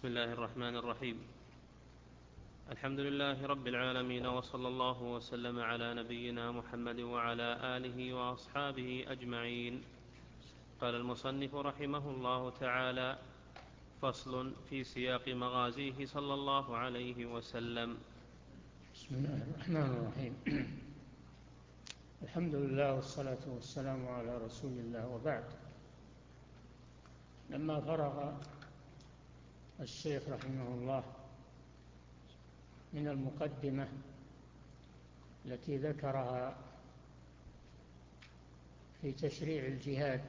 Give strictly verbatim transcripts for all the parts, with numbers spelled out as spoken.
بسم الله الرحمن الرحيم. الحمد لله رب العالمين، وصلى الله وسلم على نبينا محمد وعلى آله وأصحابه أجمعين. قال المصنف رحمه الله تعالى: فصل في سياق مغازيه صلى الله عليه وسلم. بسم الله الرحمن الرحيم. الحمد لله والصلاة والسلام على رسول الله، وبعد. لما فرغ الشيخ رحمه الله من المقدمة التي ذكرها في تشريع الجهاد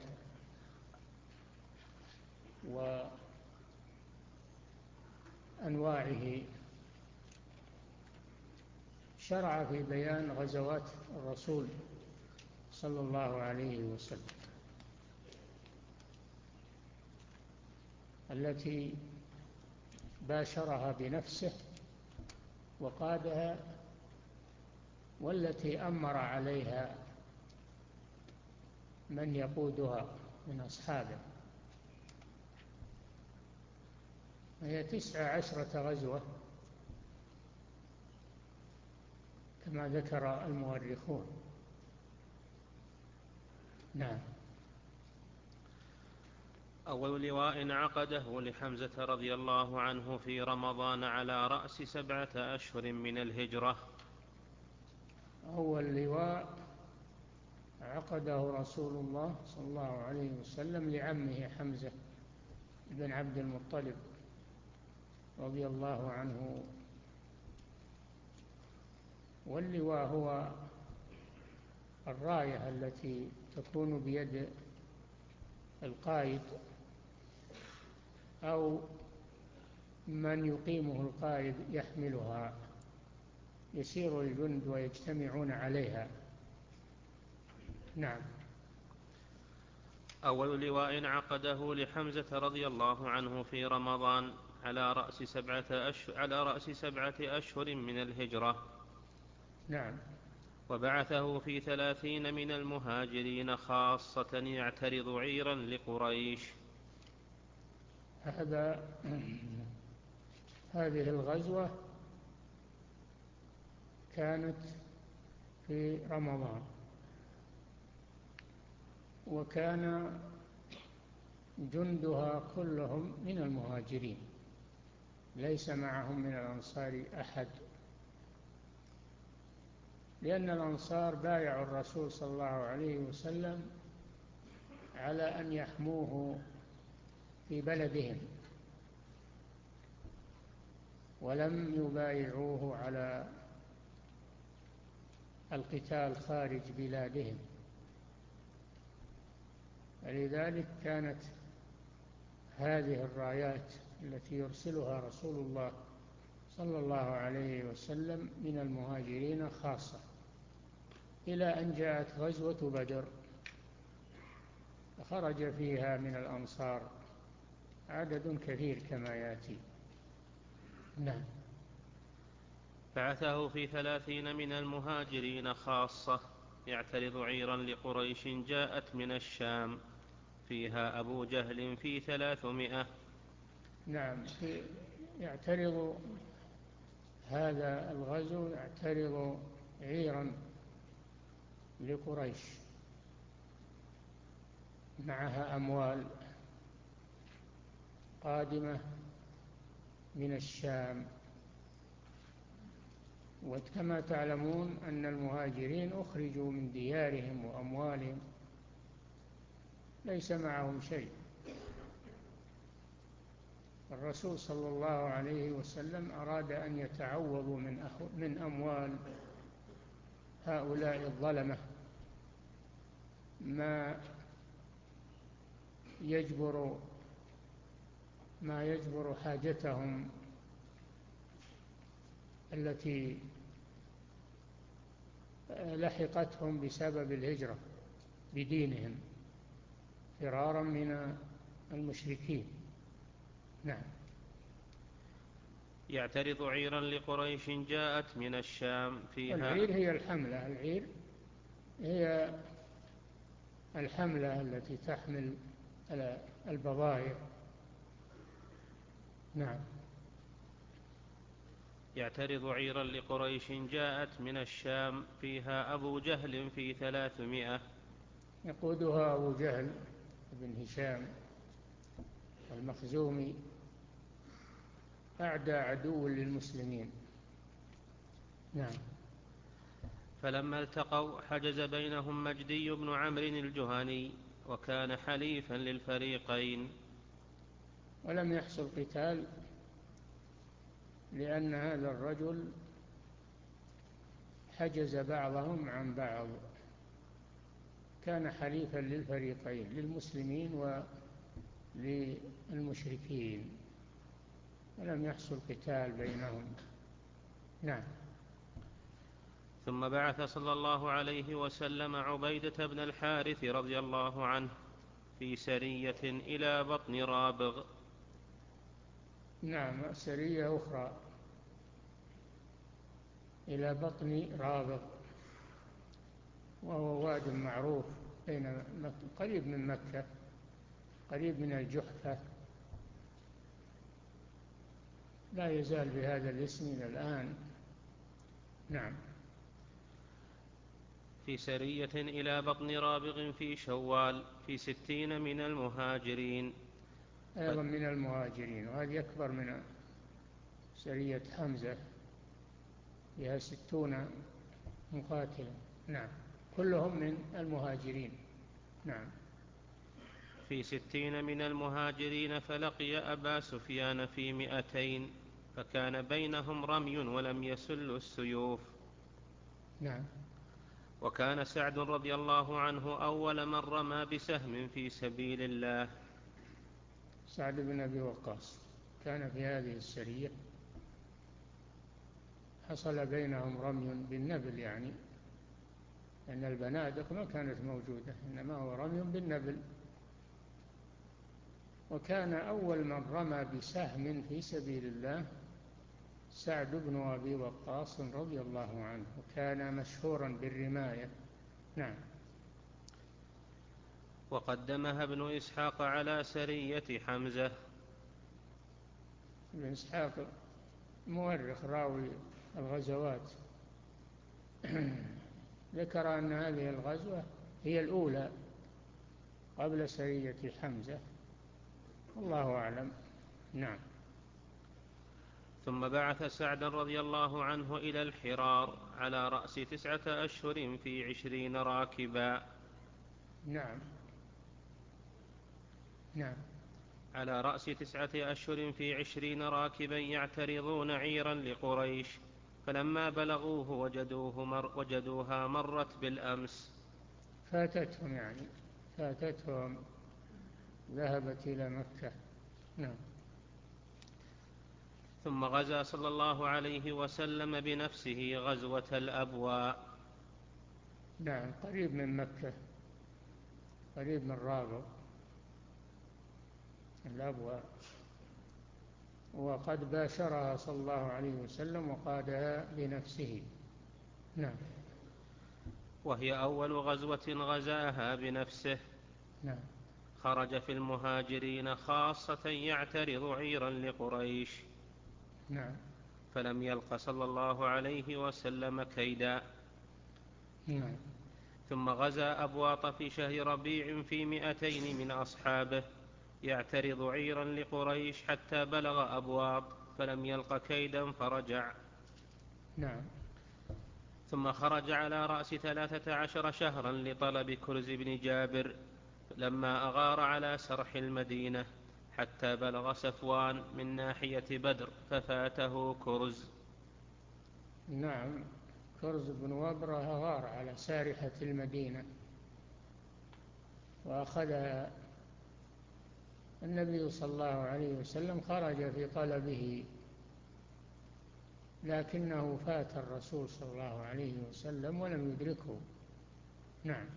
وأنواعه، شرع في بيان غزوات الرسول صلى الله عليه وسلم التي باشرها بنفسه وقادها، والتي أمر عليها من يقودها من أصحابه. هي تسع عشرة غزوة كما ذكر المؤرخون. نعم. أول لواء عقده لحمزة رضي الله عنه في رمضان على رأس سبعة أشهر من الهجرة. أول لواء عقده رسول الله صلى الله عليه وسلم لعمه حمزة بن عبد المطلب رضي الله عنه. واللواء هو الراية التي تكون بيد القائد أو من يقيمه القائد يحملها، يسير الجند ويجتمعون عليها. نعم. أول لواء عقده لحمزة رضي الله عنه في رمضان على رأس سبعة أشهر, على رأس سبعة أشهر من الهجرة. نعم. وبعثه في ثلاثين من المهاجرين خاصة يعترض عيرا لقريش. هذا هذه الغزوة كانت في رمضان، وكان جندها كلهم من المهاجرين، ليس معهم من الأنصار أحد، لأن الأنصار بايعوا الرسول صلى الله عليه وسلم على أن يحموه في بلدهم، ولم يبايعوه على القتال خارج بلادهم. ولذلك كانت هذه الرايات التي يرسلها رسول الله صلى الله عليه وسلم من المهاجرين خاصة، إلى أن جاءت غزوة بدر فخرج فيها من الأنصار عدد كثير كما يأتي. نعم. بعثه في ثلاثين من المهاجرين خاصة يعترض عيرا لقريش جاءت من الشام فيها أبو جهل في ثلاثمائة. نعم. يعترض هذا الغزو، يعترض عيرا لقريش معها أموال قادمة من الشام. وكما تعلمون أن المهاجرين أخرجوا من ديارهم وأموالهم، ليس معهم شيء. الرسول صلى الله عليه وسلم أراد أن يتعوضوا من, من أموال هؤلاء الظلمة ما يجبر ما يجبر حاجتهم التي لحقتهم بسبب الهجرة بدينهم فرارا من المشركين. نعم. يعترض عيرا لقريش جاءت من الشام فيها. العير هي الحملة. العير هي الحملة التي تحمل البضائع نعم. يعترض عيرا لقريش جاءت من الشام فيها أبو جهل في ثلاثمائة. يقودها أبو جهل بن هشام المخزومي، أعدى عدو للمسلمين. نعم. فلما التقوا حجز بينهم مجدي بن عمرو الجهني، وكان حليفا للفريقين. ولم يحصل قتال، لأن هذا الرجل حجز بعضهم عن بعض، كان حليفا للفريقين، للمسلمين وللمشركين، ولم يحصل قتال بينهم. نعم. ثم بعث صلى الله عليه وسلم عبيدة بن الحارث رضي الله عنه في سرية إلى بطن رابغ. نعم، سرية أخرى إلى بطن رابغ، وهو واد معروف بين قريب من مكة، قريب من الجحفة، لا يزال بهذا الاسم إلى الآن. نعم. في سرية إلى بطن رابغ في شوال في ستين من المهاجرين. أيضا من المهاجرين، وهذه أكبر من سرية حمزة، فيها ستون مقاتلا. نعم، كلهم من المهاجرين. نعم. في ستين من المهاجرين فلقي أبا سفيان في مئتين، فكان بينهم رمي ولم يسلوا السيوف. نعم. وكان سعد رضي الله عنه أول من رمى بسهم في سبيل الله. سعد بن أبي وقاص كان في هذه السرية، حصل بينهم رمي بالنبل، يعني لأن البنادق ما كانت موجودة، إنما هو رمي بالنبل. وكان أول من رمى بسهم في سبيل الله سعد بن أبي وقاص رضي الله عنه، وكان مشهورا بالرماية. نعم. وقدمها ابن إسحاق على سرية حمزة. ابن إسحاق مؤرخ راوي الغزوات ذكر أن هذه الغزوة هي الأولى قبل سرية حمزة، والله أعلم. نعم. ثم بعث سعدا رضي الله عنه إلى الحرار على رأس تسعة أشهر في عشرين راكبا. نعم. نعم. على رأس تسعة أشهر في عشرين راكبا يعترضون عيرا لقريش، فلما بلغوه وجدوه مر وجدوها مرت بالأمس. فاتتهم، يعني فاتتهم، ذهبت إلى مكة. نعم. ثم غزا صلى الله عليه وسلم بنفسه غزوة الأبواء. نعم، قريب من مكة، قريب من رابغ الأبواء، وقد باشرها صلى الله عليه وسلم وقادها بنفسه. نعم. وهي أول غزوة غزاها بنفسه. نعم. خرج في المهاجرين خاصة يعترض عيرا لقريش، نعم. فلم يلق صلى الله عليه وسلم كيدا. نعم. ثم غزا أبواط في شهر ربيع في مئتين من أصحابه يعترض عيرا لقريش حتى بلغ أبواط، فلم يلق كيدا فرجع. نعم. ثم خرج على رأس ثلاثة عشر شهرا لطلب كرز بن جابر، لما أغار على سرح المدينة حتى بلغ صفوان من ناحية بدر ففاته كرز. نعم. كرز بن وبرة غار على سارحة المدينة وأخذها النبي صلى الله عليه وسلم، خرج في طلبه لكنه فات الرسول صلى الله عليه وسلم ولم يدركه. نعم.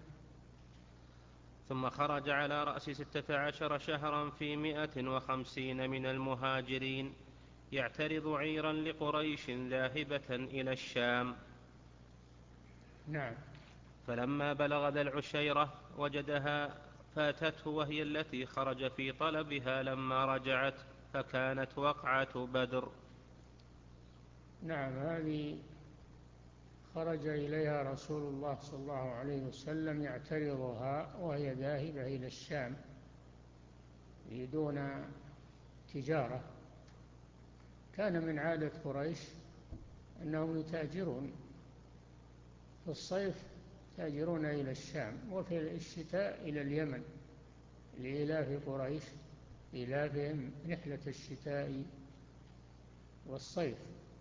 ثم خرج على رأس ستة عشر شهرا في مئة وخمسين من المهاجرين يعترض عيرا لقريش ذاهبة إلى الشام. نعم. فلما بلغ ذا العشيرة وجدها فاتته، وهي التي خرج في طلبها لما رجعت، فكانت وقعة بدر. نعم، هذه خرج إليها رسول الله صلى الله عليه وسلم يعترضها وهي ذاهبة إلى الشام يريدون تجارة. كان من عادة قريش أنهم يتاجرون في الصيف، يتاجرون إلى الشام، وفي الشتاء إلى اليمن لإيلاف قريش إيلافهم رحلة الشتاء والصيف.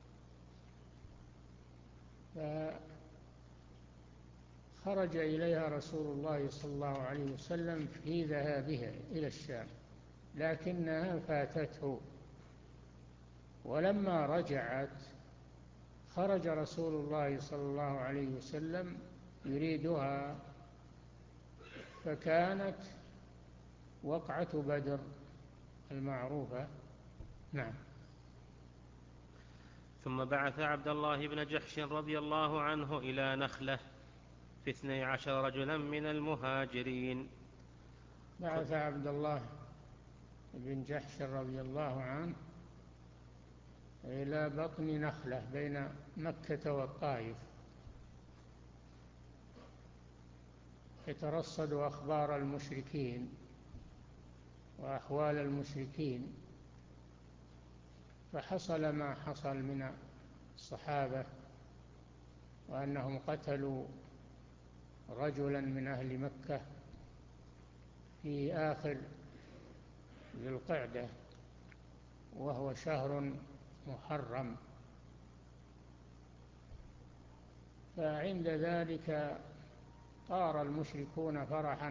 فخرج إليها رسول الله صلى الله عليه وسلم في ذهابها إلى الشام، لكنها فاتته، ولما رجعت خرج رسول الله صلى الله عليه وسلم يريدها، فكانت وقعة بدر المعروفة. نعم. ثم بعث عبد الله بن جحش رضي الله عنه إلى نخلة في اثني عشر رجلا من المهاجرين. بعث عبد الله بن جحش رضي الله عنه إلى بطن نخلة بين مكة والطائف يترصد أخبار المشركين وأحوال المشركين، فحصل ما حصل من الصحابة، وأنهم قتلوا رجلا من أهل مكة في آخر ذي القعدة وهو شهر محرم. فعند ذلك طار المشركون فرحا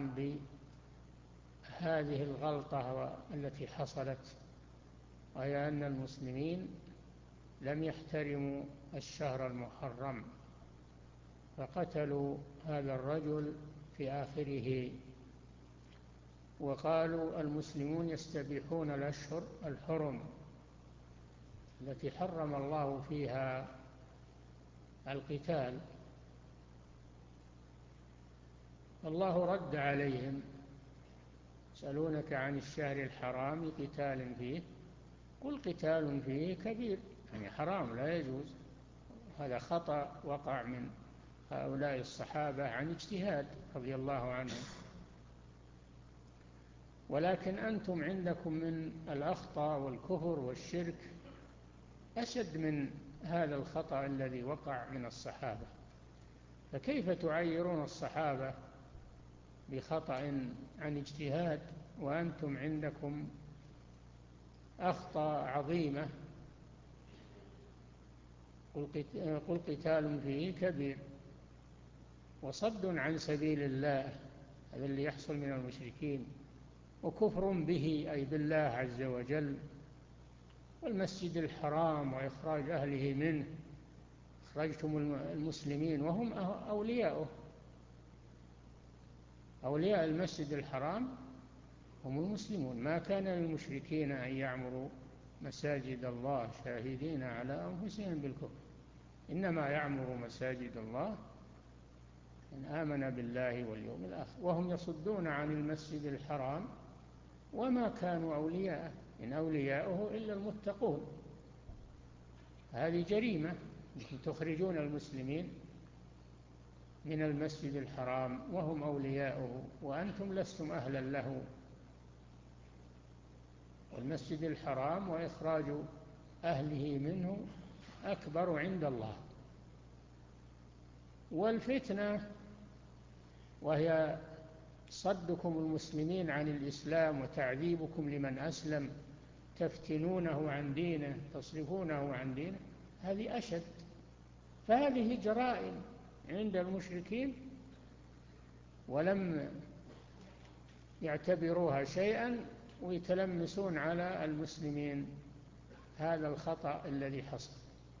بهذه الغلطة التي حصلت، وهي أن المسلمين لم يحترموا الشهر المحرم، فقتلوا هذا الرجل في آخره، وقالوا المسلمون يستبيحون الأشهر الحرم التي حرم الله فيها القتال. الله رد عليهم: يسألونك عن الشهر الحرام قتال فيه قل قتال فيه كبير، يعني حرام لا يجوز. هذا خطأ وقع من هؤلاء الصحابة عن اجتهاد رضي الله عنهم، ولكن أنتم عندكم من الأخطاء والكفر والشرك أشد من هذا الخطأ الذي وقع من الصحابة، فكيف تعيرون الصحابة بخطأ عن اجتهاد وأنتم عندكم أخطاء عظيمة؟ قل قتال فيه كبير وصد عن سبيل الله، هذا اللي يحصل من المشركين، وكفر به أي بالله عز وجل، والمسجد الحرام وإخراج أهله منه. أخرجتم المسلمين وهم أولياؤه، أولياء المسجد الحرام هم المسلمون. ما كان للمشركين أن يعمروا مساجد الله شاهدين على أنفسهم بالكفر، إنما يعمر مساجد الله من آمن بالله واليوم الآخر، وهم يصدون عن المسجد الحرام وما كانوا أولياءه، إن أولياؤه إلا المتقون. هذه جريمة، تخرجون المسلمين من المسجد الحرام وهم أولياؤه وأنتم لستم أهلا له. والمسجد الحرام وإخراج أهله منه أكبر عند الله. والفتنة وهي صدكم المسلمين عن الإسلام وتعذيبكم لمن أسلم، تفتنونه عن دينه، تصرفونه عن دينه، هذه أشد. فهذه جرائم عند المشركين ولم يعتبروها شيئا، ويتلمسون على المسلمين هذا الخطأ الذي حصل.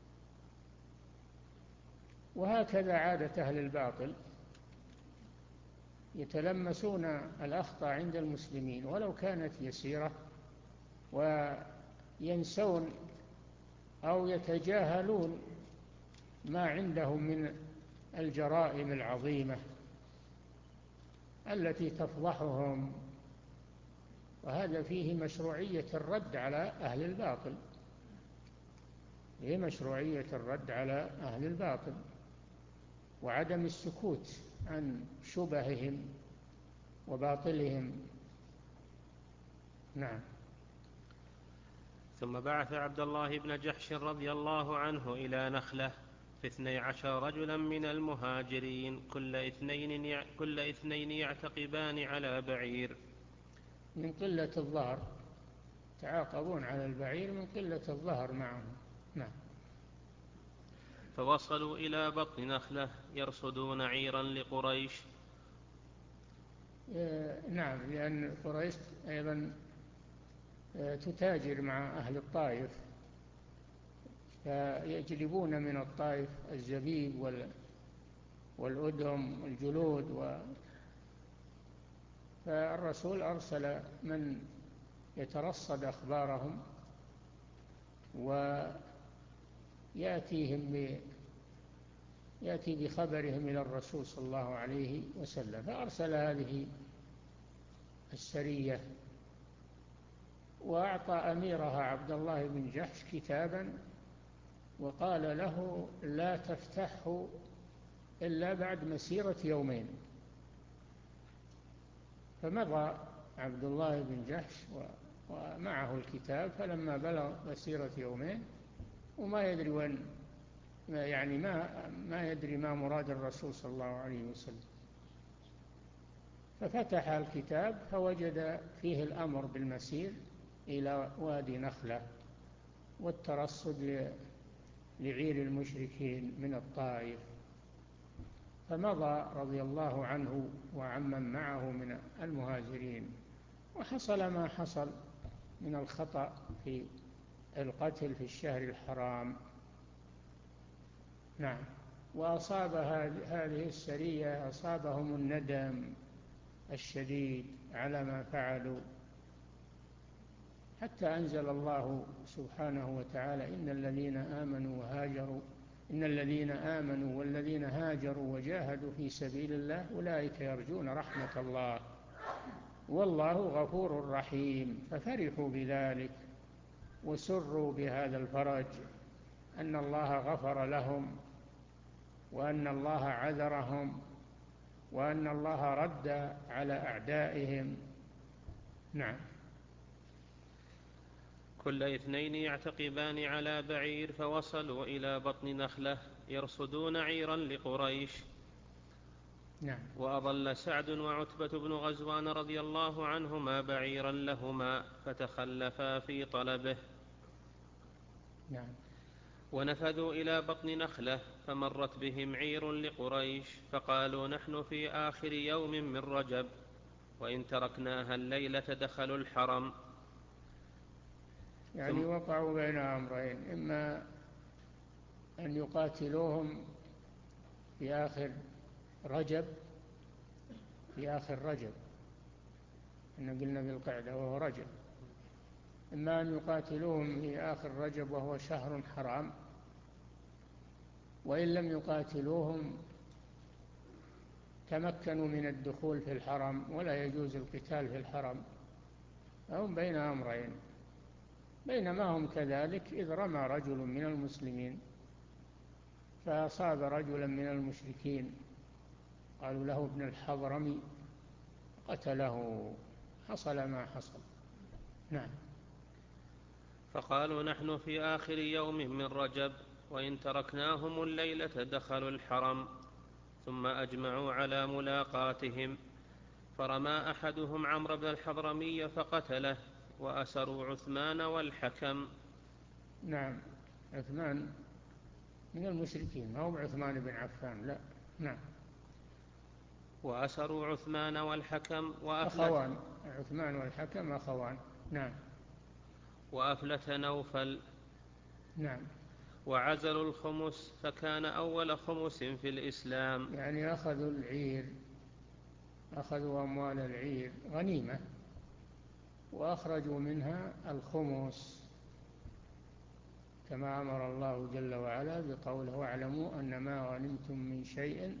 وهكذا عادة أهل الباطل، يتلمسون الأخطاء عند المسلمين ولو كانت يسيرة، وينسون أو يتجاهلون ما عندهم من الجرائم العظيمة التي تفضحهم وهذا فيه مشروعية الرد على أهل الباطل، فيه مشروعية الرد على أهل الباطل وعدم السكوت عن شبههم وباطلهم. نعم. ثم بعث عبد الله بن جحش رضي الله عنه إلى نخلة في اثني عشر رجلا من المهاجرين كل اثنين, كل اثنين يعتقبان على بعير. من قلة الظهر، تعاقبون على البعير من قلة الظهر معهم. نعم. فوصلوا إلى بطن نخلة يرصدون عيرا لقريش. نعم، لأن قريش أيضا تتاجر مع أهل الطائف، فيجلبون من الطائف الزبيب والأدهم والجلود و... فالرسول أرسل من يترصد أخبارهم ويأتيهم ب... يأتي بخبرهم إلى الرسول صلى الله عليه وسلم. فأرسل هذه السرية وأعطى أميرها عبد الله بن جحش كتابا وقال له لا تفتحه إلا بعد مسيرة يومين. فمضى عبد الله بن جحش ومعه الكتاب، فلما بلغ مسيرة يومين وما يدري وين، يعني ما, ما يدري ما مراد الرسول صلى الله عليه وسلم، ففتح الكتاب فوجد فيه الأمر بالمسير إلى وادي نخلة والترصد لعير المشركين من الطائف. فمضى رضي الله عنه وعمن معه من المهاجرين، وحصل ما حصل من الخطأ في القتل في الشهر الحرام. نعم. وأصاب هذه السرية أصابهم الندم الشديد على ما فعلوا، حتى أنزل الله سبحانه وتعالى إن الذين آمنوا وهاجروا إن الذين آمنوا والذين هاجروا وجاهدوا في سبيل الله أولئك يرجون رحمة الله والله غفور رحيم. ففرحوا بذلك وسروا بهذا الفرج، أن الله غفر لهم وأن الله عذرهم وأن الله رد على أعدائهم. نعم. كل اثنين يعتقبان على بعير فوصلوا إلى بطن نخلة يرصدون عيرا لقريش. نعم. وأضل سعد وعتبة بن غزوان رضي الله عنهما بعيرا لهما فتخلفا في طلبه. نعم. ونفذوا إلى بطن نخلة فمرت بهم عير لقريش فقالوا نحن في آخر يوم من رجب وإن تركناها الليلة دخلوا الحرم. يعني وقعوا بين أمرين، إما أن يقاتلوهم في آخر رجب في آخر رجب إن قلنا بالقعدة وهو رجب، إما أن يقاتلوهم في آخر رجب وهو شهر حرام، وإن لم يقاتلوهم تمكنوا من الدخول في الحرم ولا يجوز القتال في الحرم. هم بين أمرين. بينما هم كذلك إذ رمى رجل من المسلمين فأصاب رجلا من المشركين قالوا له ابن الحضرمي قتله، حصل ما حصل. نعم. فقالوا نحن في آخر يوم من رجب وإن تركناهم الليلة دخلوا الحرم. ثم أجمعوا على ملاقاتهم فرمى أحدهم عمرو بن الحضرمي فقتله وأسروا عثمان والحكم. نعم. عثمان من المشركين، ما هو عثمان بن عفان، لا. نعم. وأسروا عثمان والحكم وأفلت أخوان، عثمان والحكم أخوان. نعم. وأفلت نوفل. نعم. وعزلوا الخمس فكان أول خمس في الإسلام. يعني أخذوا العير، أخذوا أموال العير غنيمة وأخرجوا منها الخمس كما أمر الله جل وعلا بقوله واعلموا أن ما غنمتم من شيء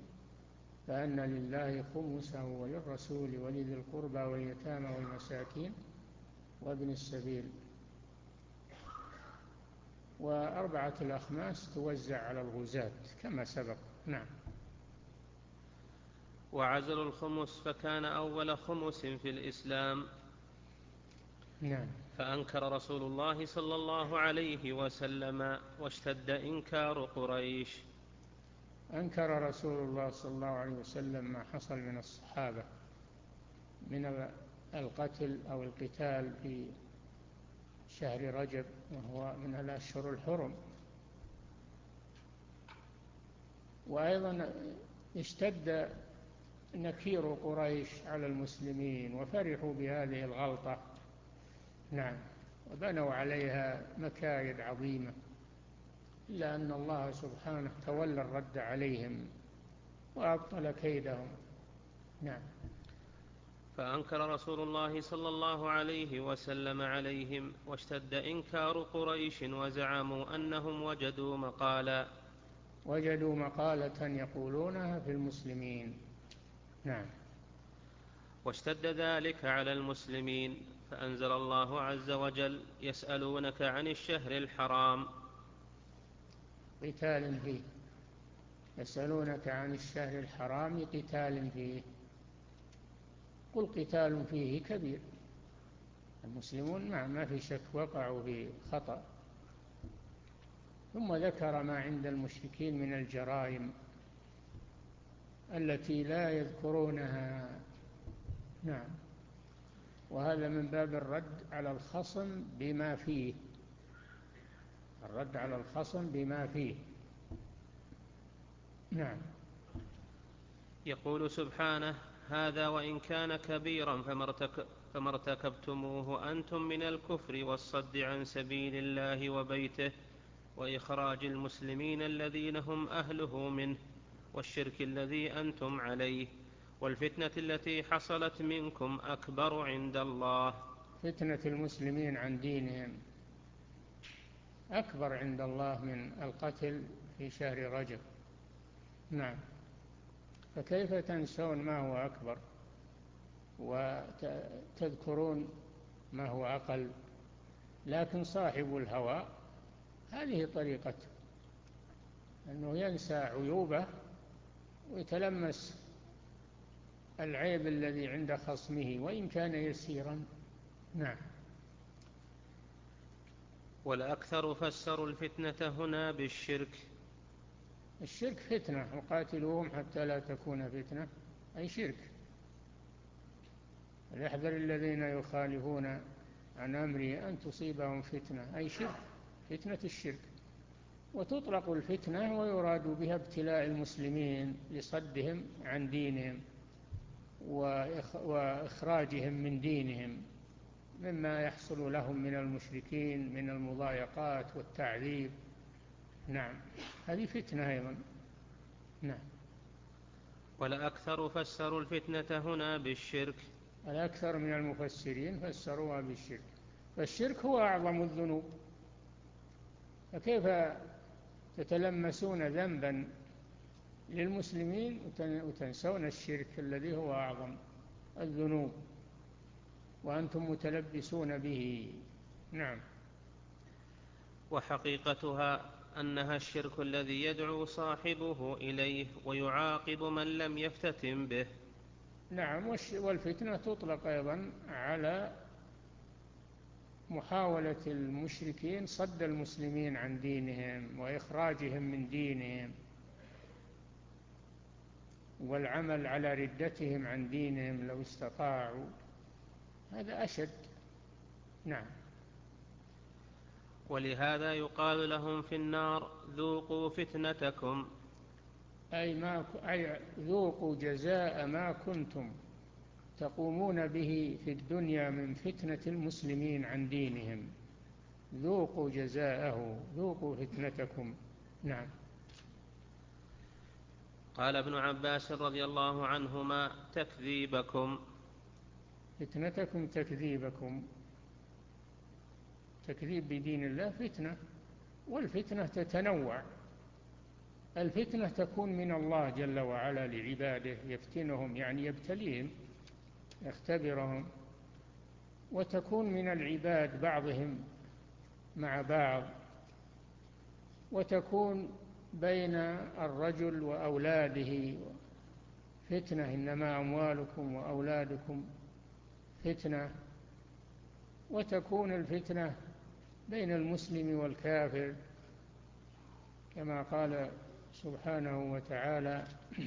فأن لله خمسه وللرسول ولذي القربى واليتامى والمساكين وابن السبيل. وأربعة الأخماس توزع على الغزاة كما سبق. نعم. وعزل الخمس فكان أول خمس في الإسلام. نعم. فأنكر رسول الله صلى الله عليه وسلم واشتد إنكار قريش. أنكر رسول الله صلى الله عليه وسلم ما حصل من الصحابة من القتل أو القتال في شهر رجب، وهو من الأشهر الحرم. وأيضا اشتد نكير قريش على المسلمين وفرحوا بهذه الغلطة. نعم. وبنوا عليها مكايد عظيمة، إلا أن الله سبحانه تولى الرد عليهم وأبطل كيدهم. نعم. فأنكر رسول الله صلى الله عليه وسلم عليهم واشتد إنكار قريش وزعموا أنهم وجدوا مقالا وجدوا مقالة يقولونها في المسلمين. نعم. واشتد ذلك على المسلمين، فأنزل الله عز وجل: يسألونك عن الشهر الحرام قتال فيه. يسألونك عن الشهر الحرام قتال فيه، قل قتال فيه كبير. المسلمون ما ما في شك وقعوا في خطأ. ثم ذكر ما عند المشركين من الجرائم التي لا يذكرونها. نعم. وهذا من باب الرد على الخصم بما فيه، الرد على الخصم بما فيه. نعم. يقول سبحانه: هذا وإن كان كبيرا فما ارتكبتموه أنتم من الكفر والصد عن سبيل الله وبيته وإخراج المسلمين الذين هم أهله منه والشرك الذي أنتم عليه والفتنة التي حصلت منكم أكبر عند الله. فتنة المسلمين عن دينهم أكبر عند الله من القتل في شهر رجب. نعم. فكيف تنسون ما هو أكبر وتذكرون ما هو أقل؟ لكن صاحب الهوى هذه طريقته، أنه ينسى عيوبه ويتلمس العيب الذي عند خصمه وإن كان يسيرا. نعم. والأكثر فسروا الفتنة هنا بالشرك. الشرك فتنة، وقاتلوهم حتى لا تكون فتنة، أي شرك. فليحذر الذين يخالفون عن أمره أن تصيبهم فتنة، أي شرك، فتنة الشرك. وتطلق الفتنة ويراد بها ابتلاء المسلمين لصدهم عن دينهم وإخراجهم من دينهم مما يحصل لهم من المشركين من المضايقات والتعذيب. نعم. هذه فتنة أيضا. نعم. والأكثر فسروا الفتنة هنا بالشرك. الأكثر من المفسرين فسروها بالشرك، فالشرك هو أعظم الذنوب. فكيف تتلمسون ذنبا للمسلمين وتنسون الشرك الذي هو أعظم الذنوب وأنتم متلبسون به؟ نعم. وحقيقتها أنها الشرك الذي يدعو صاحبه إليه ويعاقب من لم يفتتن به. نعم. والفتنة تطلق أيضا على محاولة المشركين صد المسلمين عن دينهم وإخراجهم من دينهم والعمل على ردتهم عن دينهم لو استطاعوا، هذا أشد. نعم. ولهذا يقال لهم في النار: ذوقوا فتنتكم، أي, ما أي ذوقوا جزاء ما كنتم تقومون به في الدنيا من فتنة المسلمين عن دينهم، ذوقوا جزاءه، ذوقوا فتنتكم. نعم. قال ابن عباس رضي الله عنهما: تكذيبكم. فتنتكم تكذيبكم، تكذيب بدين الله فتنة، والفتنة تتنوع. الفتنة تكون من الله جل وعلا لعباده، يفتنهم يعني يبتليهم، يختبرهم وتكون من العباد بعضهم مع بعض، وتكون بين الرجل وأولاده فتنة، إنما أموالكم وأولادكم فتنة، وتكون الفتنة بين المسلم والكافر كما قال سبحانه وتعالى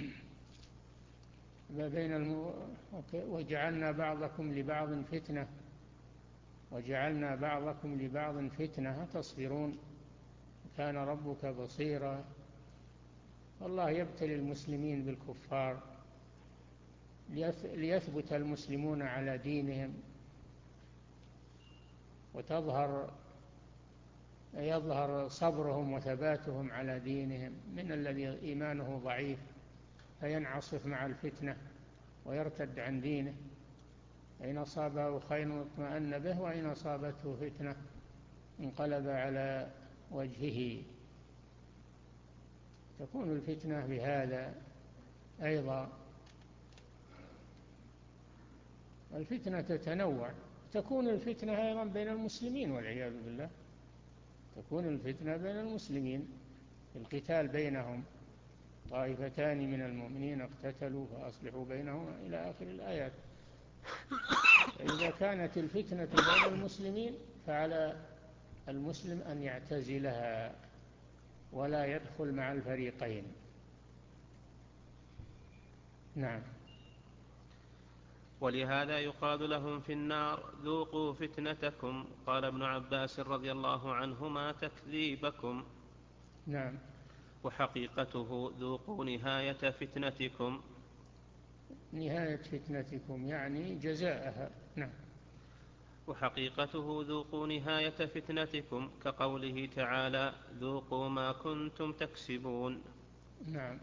بين الم... وجعلنا بعضكم لبعض فتنة وجعلنا بعضكم لبعض فتنة تصبرون كان ربك بصيرا. الله يبتلي المسلمين بالكفار ليثبت المسلمون على دينهم، وتظهر يظهر صبرهم وثباتهم على دينهم من الذي إيمانه ضعيف فينعصف مع الفتنة ويرتد عن دينه، فإن أصابه خير اطمأن به وإن أصابته فتنة انقلب على وجهه. تكون الفتنة بهذا أيضا. الفتنة تتنوع، تكون الفتنة أيضا بين المسلمين والعياذ بالله، تكون الفتنة بين المسلمين القتال بينهم، طائفتان من المؤمنين اقتتلوا فأصلحوا بينهما إلى آخر الآيات. فإذا كانت الفتنة بين المسلمين فعلى المسلم أن يعتزلها ولا يدخل مع الفريقين. نعم. ولهذا يقال لهم في النار ذوقوا فتنتكم. قال ابن عباس رضي الله عنهما تكذيبكم. نعم. وحقيقته ذوقوا نهاية فتنتكم. نهاية فتنتكم يعني جزاءها. نعم. وحقيقته ذوقوا نهاية فتنتكم كقوله تعالى ذوقوا ما كنتم تكسبون. نعم.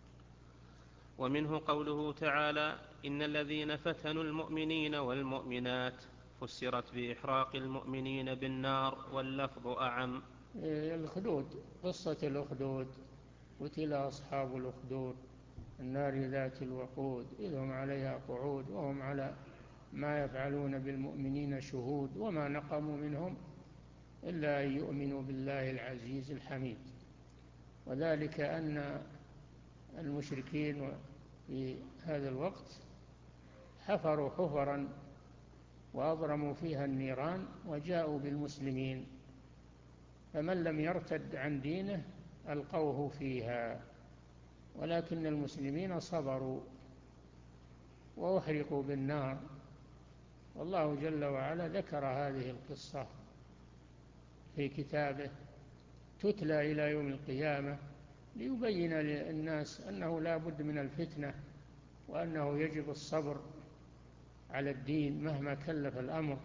ومنه قوله تعالى إن الذين فتنوا المؤمنين والمؤمنات فسرت بإحراق المؤمنين بالنار واللفظ أعم. الأخدود، قصة الأخدود، قتل أصحاب الأخدود النار ذات الوقود إذ هم عليها قعود وهم على ما يفعلون بالمؤمنين شهود وما نقموا منهم إلا أن يؤمنوا بالله العزيز الحميد. وذلك أن المشركين في هذا الوقت حفروا حفرا وأضرموا فيها النيران وجاءوا بالمسلمين، فمن لم يرتد عن دينه ألقوه فيها، ولكن المسلمين صبروا وأحرقوا بالنار. والله جل وعلا ذكر هذه القصة في كتابه تتلى إلى يوم القيامة ليبين للناس أنه لا بد من الفتنة، وأنه يجب الصبر على الدين مهما كلف الأمر،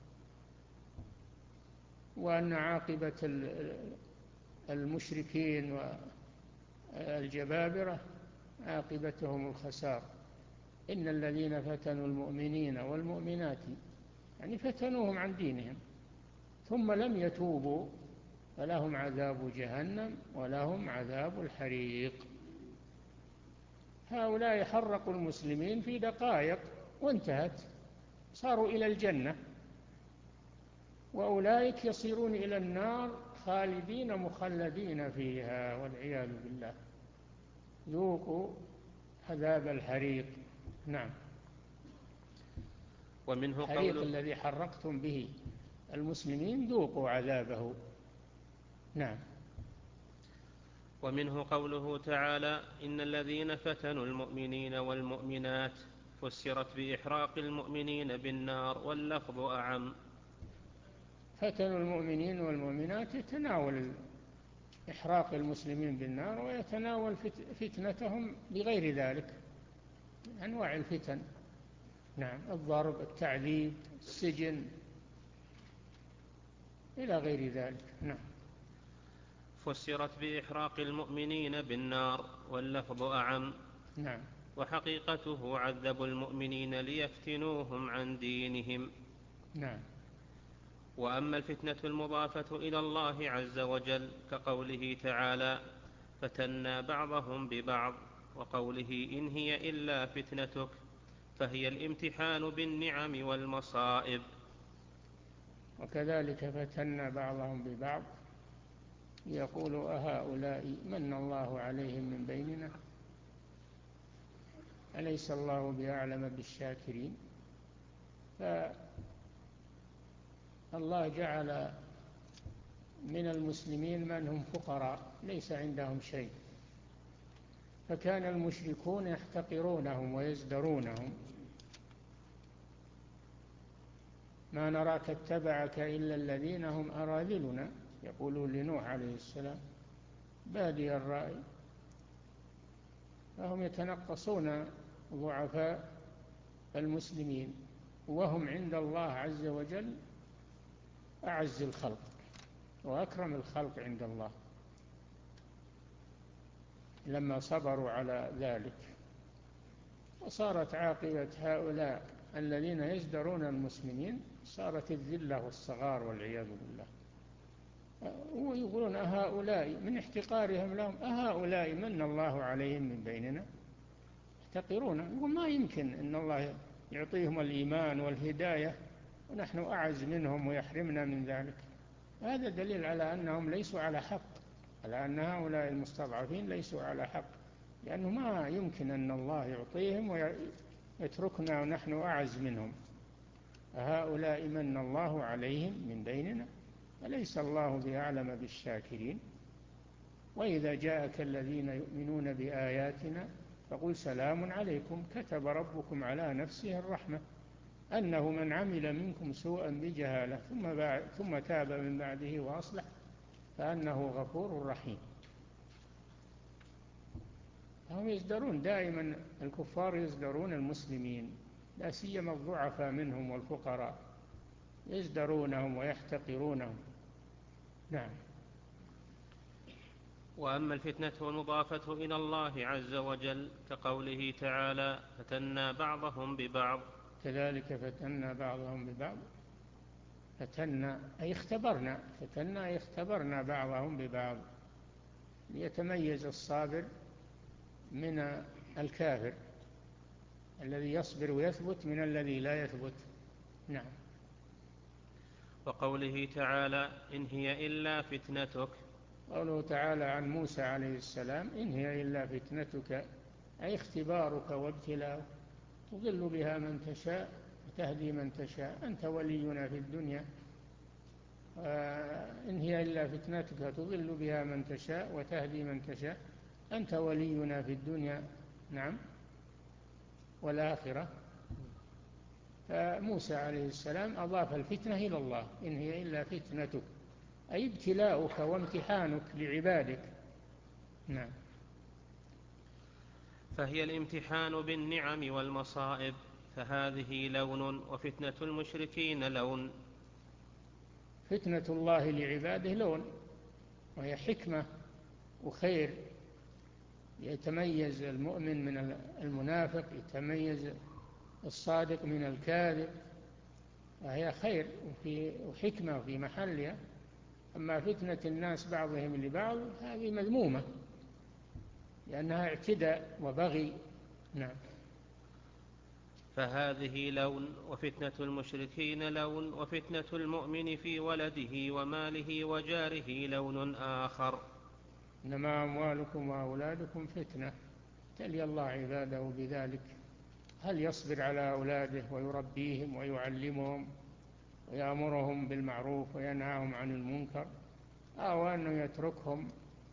وأن عاقبة المشركين والجبابرة عاقبتهم الخسار. إن الذين فتنوا المؤمنين والمؤمنات يعني فتنوهم عن دينهم ثم لم يتوبوا فلهم عذاب جهنم ولهم عذاب الحريق. هؤلاء حرقوا المسلمين في دقائق وانتهت، صاروا إلى الجنة، وأولئك يصيرون إلى النار خالدين مخلدين فيها والعياذ بالله. ذوقوا عذاب الحريق. نعم. ومنه الحريق قوله الذي حرقتم به المسلمين ذوقوا عذابه. نعم. ومنه قوله تعالى إن الذين فتنوا المؤمنين والمؤمنات فسرت بإحراق المؤمنين بالنار واللفظ أعم. فتنوا المؤمنين والمؤمنات يتناول إحراق المسلمين بالنار ويتناول فتنتهم بغير ذلك، أنواع الفتن. نعم. الضرب، التعذيب، السجن، إلى غير ذلك. نعم. فسرت بإحراق المؤمنين بالنار واللفظ أعم. نعم. وحقيقته عذبوا المؤمنين ليفتنوهم عن دينهم. نعم. وأما الفتنة المضافة إلى الله عز وجل كقوله تعالى فتنا بعضهم ببعض، وقوله إن هي إلا فتنتك، فهي الامتحان بالنعم والمصائب. وكذلك فتنا بعضهم ببعض يقولوا أهؤلاء من الله عليهم من بيننا أليس الله بأعلم بالشاكرين. فالله جعل من المسلمين من هم فقراء ليس عندهم شيء، فكان المشركون يحتقرونهم ويزدرونهم. ما نراك اتبعك إلا الذين هم أراذلنا، يقولون لنوح عليه السلام بادي الرأي. فهم يتنقصون ضعفاء المسلمين، وهم عند الله عز وجل أعز الخلق وأكرم الخلق عند الله لما صبروا على ذلك. وصارت عاقبة هؤلاء الذين يزدرون المسلمين صارت الذلة والصغار والعياذ بالله. ويقولون أهؤلاء من احتقارهم لهم أهؤلاء من الله عليهم من بيننا، يحتقرون. يقول ما يمكن أن الله يعطيهم الإيمان والهداية ونحن أعز منهم ويحرمنا من ذلك. هذا دليل على أنهم ليسوا على حق، على أن هؤلاء المستضعفين ليسوا على حق، لأنه ما يمكن أن الله يعطيهم ويتركنا ونحن أعز منهم. هؤلاء من الله عليهم من بيننا أليس الله بأعلم بالشاكرين. وإذا جاءك الذين يؤمنون بآياتنا فقل سلام عليكم كتب ربكم على نفسه الرحمة أنه من عمل منكم سوءا بجهالة ثم, ثم تاب من بعده وأصلح فأنه غفور رحيم. هم يزدرون دائما، الكفار يزدرون المسلمين لا سيما الضعفاء منهم والفقراء، يزدرونهم ويحتقرونهم. نعم. وأما الفتنة المضافة إلى الله عز وجل كقوله تعالى فتنا بعضهم ببعض، كذلك فتنا بعضهم ببعض. فتنا أي اختبرنا، فتنا أي اختبرنا بعضهم ببعض ليتميز الصابر من الكافر الذي يصبر ويثبت من الذي لا يثبت. نعم. وقوله تعالى إن هي إلا فتنتك، قوله تعالى عن موسى عليه السلام إن هي إلا فتنتك أي اختبارك وابتلاؤك تضل بها من تشاء وتهدي من تشاء أنت ولينا في الدنيا. إن هي إلا فتنتك تضل بها من تشاء وتهدي من تشاء أنت ولينا في الدنيا نعم والآخرة. فموسى عليه السلام أضاف الفتنة إلى الله إن هي إلا فتنتك أي ابتلاؤك وامتحانك لعبادك. نعم. فهي الامتحان بالنعم والمصائب، فهذه لون وفتنة المشركين لون. فتنة الله لعباده لون وهي حكمة وخير، يتميز المؤمن من المنافق، يتميز الصادق من الكاذب، وهي خير وحكمة في محلها. أما فتنة الناس بعضهم لبعض هذه مذمومة لأنها اعتداء وبغي. نعم. فهذه لون وفتنة المشركين لون وفتنة المؤمن في ولده وماله وجاره لون آخر. إنما أموالكم وأولادكم فتنة تلي الله عباده بذلك. هل يصبر على أولاده ويربيهم ويعلمهم ويأمرهم بالمعروف وينهاهم عن المنكر، أو أنه يتركهم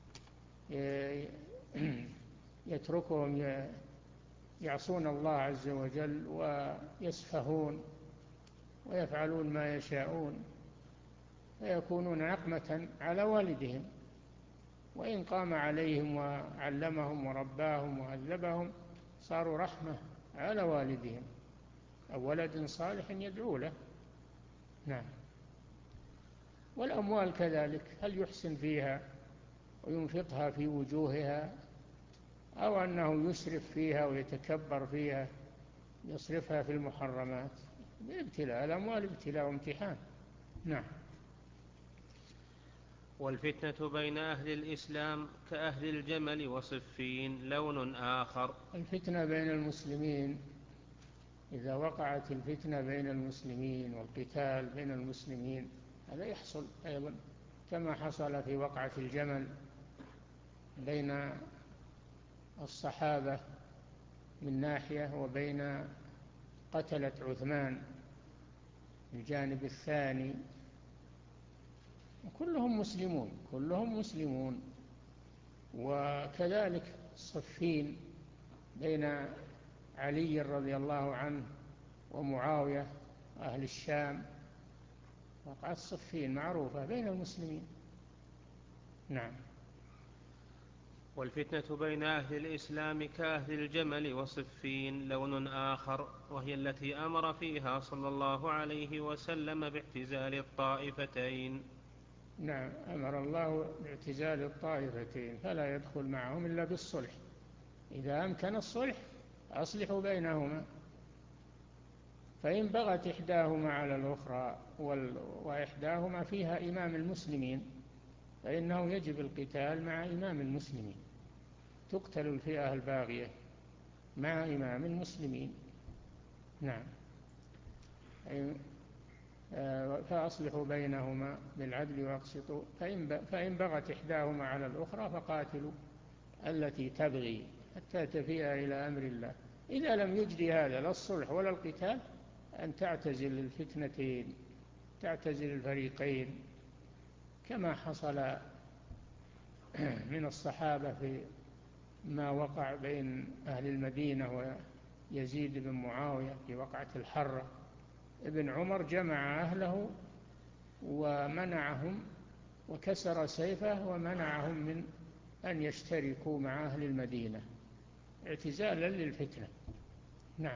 يتركهم يعصون الله عز وجل ويسفهون ويفعلون ما يشاءون فيكونون نقمة على والدهم، وإن قام عليهم وعلمهم ورباهم وهذبهم صاروا رحمة على والدهم أو ولد صالح يدعو له. نعم. والأموال كذلك، هل يحسن فيها وينفقها في وجوهها أو أنه يسرف فيها ويتكبر فيها يصرفها في المحرمات؟ ابتلاء، الأموال ابتلاء وامتحان. نعم. والفتنة بين أهل الإسلام كأهل الجمل وصفين لون آخر. الفتنة بين المسلمين إذا وقعت الفتنة بين المسلمين والقتال بين المسلمين هذا يحصل أيضا، كما حصل في وقعة الجمل بين الصحابة من ناحية وبين قتلة عثمان الجانب الثاني، كلهم مسلمون كلهم مسلمون. وكذلك صفين بين علي رضي الله عنه ومعاوية أهل الشام، وقعت صفين معروفة بين المسلمين. نعم. والفتنة بين أهل الإسلام كأهل الجمل وصفين لون آخر، وهي التي أمر فيها صلى الله عليه وسلم باعتزال الطائفتين. نعم، أمر الله باعتزال الطائفتين، فلا يدخل معهم إلا بالصلح، إذا أمكن الصلح أصلحوا بينهما، فإن بغت إحداهما على الأخرى وإحداهما فيها إمام المسلمين فإنه يجب القتال مع إمام المسلمين، تقتل الفئة الباغية مع إمام المسلمين. نعم. فأصلحوا بينهما بالعدل واقسطوا، فإن بغت إحداهما على الأخرى فقاتلوا التي تبغي حتى تفيء إلى أمر الله. إذا لم يجري هذا لا الصلح ولا القتال أن تعتزل الفتنتين، تعتزل الفريقين، كما حصل من الصحابة في ما وقع بين أهل المدينة ويزيد بن معاوية في وقعة الحرة. ابن عمر جمع أهله ومنعهم وكسر سيفه ومنعهم من أن يشتركوا مع أهل المدينة اعتزالا للفتنة. نعم.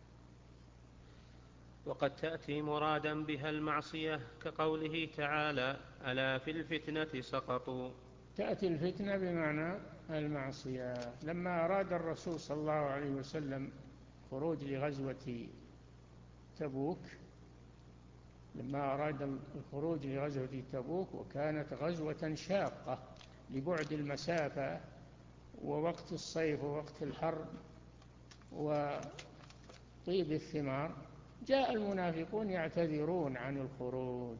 وقد تأتي مرادا بها المعصية كقوله تعالى: ألا في الفتنة سقطوا. تأتي الفتنة بمعنى المعصية. لما أراد الرسول صلى الله عليه وسلم خروج لغزوة تبوك لما أراد الخروج لغزوة تبوك وكانت غزوة شاقة لبعد المسافة ووقت الصيف ووقت الحر وطيب الثمار، جاء المنافقون يعتذرون عن الخروج،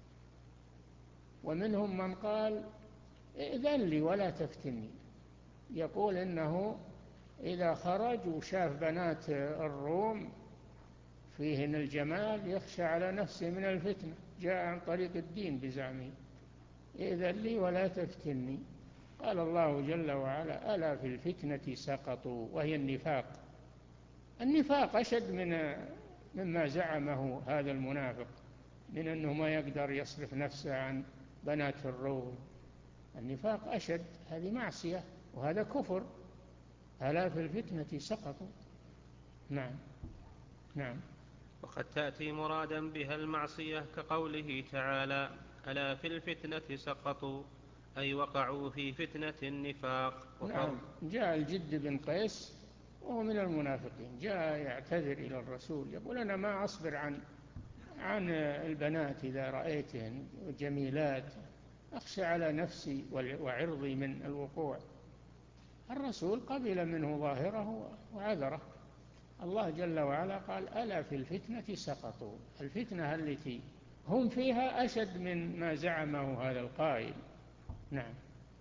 ومنهم من قال: ائذن لي ولا تفتني، يقول إنه إذا خرج وشاف بنات الروم فيهن الجمال يخشى على نفسه من الفتنة، جاء عن طريق الدين بزعمه، ائذن لي ولا تفتني. قال الله جل وعلا: ألا في الفتنة سقطوا، وهي النفاق. النفاق أشد من مما زعمه هذا المنافق من أنه ما يقدر يصرف نفسه عن بنات الروم. النفاق أشد، هذه معصية وهذا كفر. ألا في الفتنة سقطوا. نعم. نعم. وقد تأتي مرادا بها المعصية كقوله تعالى: ألا في الفتنة سقطوا، أي وقعوا في فتنة النفاق. نعم. جاء الجد بن قيس وهو من المنافقين، جاء يعتذر إلى الرسول يقول: أنا ما أصبر عن عن البنات إذا رأيتهن جميلات، أخشى على نفسي وعرضي من الوقوع. الرسول قبل منه ظاهره وعذره. الله جل وعلا قال: ألا في الفتنة سقطوا. الفتنة التي هم فيها أشد من ما زعمه هذا القائل. نعم.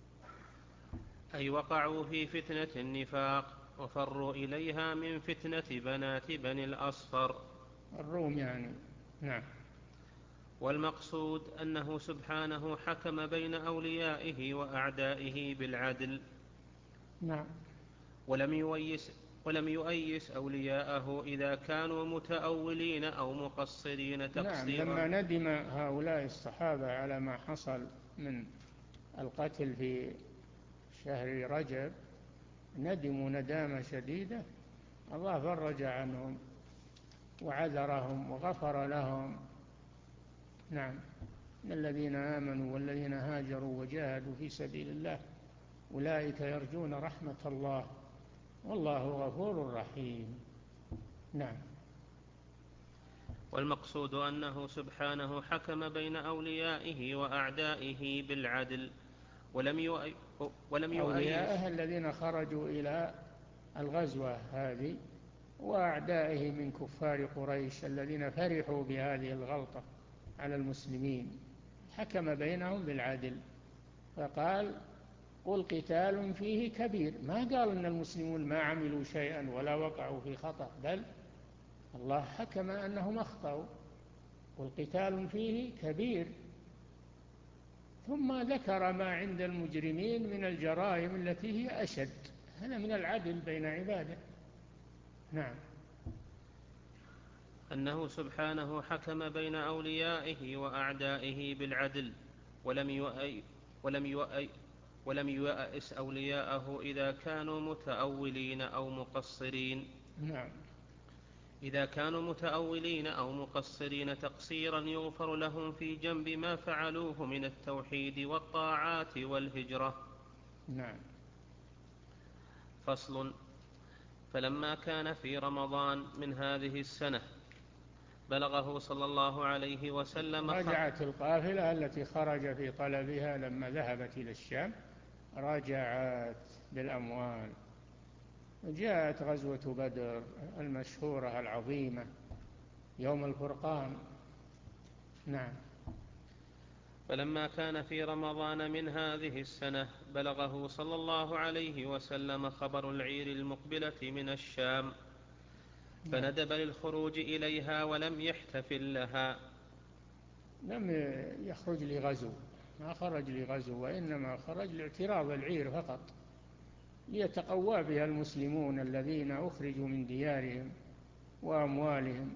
أي وقعوا في فتنة النفاق وفروا إليها من فتنة بنات بني الأصفر الروم يعني. نعم. والمقصود أنه سبحانه حكم بين أوليائه وأعدائه بالعدل. نعم. ولم يؤيس ولم يؤيس أولياءه إذا كانوا متأولين أو مقصرين تقصيرا. نعم. لما ندم هؤلاء الصحابة على ما حصل من القتل في شهر رجب، ندموا ندامة شديدة، الله فرج عنهم وعذرهم وغفر لهم. نعم. إن الذين آمنوا والذين هاجروا وجاهدوا في سبيل الله أولئك يرجون رحمة الله والله غفور رحيم. نعم. والمقصود أنه سبحانه حكم بين أوليائه وأعدائه بالعدل، ولم يؤي... ولم يؤيس أوليائه الذين خرجوا إلى الغزوة هذه وأعدائه من كفار قريش الذين فرحوا بهذه الغلطة على المسلمين، حكم بينهم بالعدل فقال قل قتال فيه كبير. ما قال أن المسلمون ما عملوا شيئا ولا وقعوا في خطأ، بل الله حكم أنهم أخطأوا، قل قتال فيه كبير. ثم ذكر ما عند المجرمين من الجرائم التي هي أشد. هذا من العدل بين عباده. نعم. أنه سبحانه حكم بين أوليائه وأعدائه بالعدل، ولم يؤي ولم يؤي ولم يؤس أولياءه إذا كانوا متأولين أو مقصرين. نعم. إذا كانوا متأولين أو مقصرين تقصيرا يغفر لهم في جنب ما فعلوه من التوحيد والطاعات والهجرة. نعم. فصل. فلما كان في رمضان من هذه السنة بلغه صلى الله عليه وسلم رجعت القافلة التي خرج في طلبها لما ذهبت إلى الشام، رجعت بالأموال، جاءت غزوة بدر المشهورة العظيمة يوم الفرقان. نعم. فلما كان في رمضان من هذه السنة بلغه صلى الله عليه وسلم خبر العير المقبلة من الشام، فندب للخروج إليها ولم يحتفل لها. لم يخرج لغزو، ما خرج لغزو، وإنما خرج لاعتراض العير فقط، ليتقوى بها المسلمون الذين أخرجوا من ديارهم وأموالهم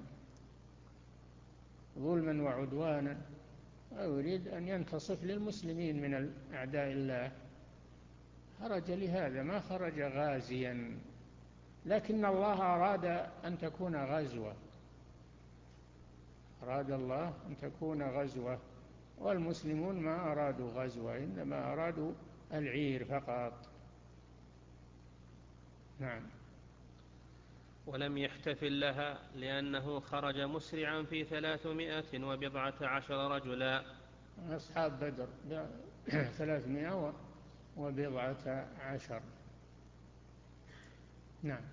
ظلما وعدوانا، ويريد أن ينتصف للمسلمين من أعداء الله. خرج لهذا، ما خرج غازيا، لكن الله أراد أن تكون غزوة، أراد الله أن تكون غزوة، والمسلمون ما أرادوا غزوة، إنما أرادوا العير فقط. نعم. ولم يحتفل لها لأنه خرج مسرعا في ثلاثمائة وبضعة عشر رجلا. أصحاب بدر ثلاثمائة وبضعة عشر. نعم.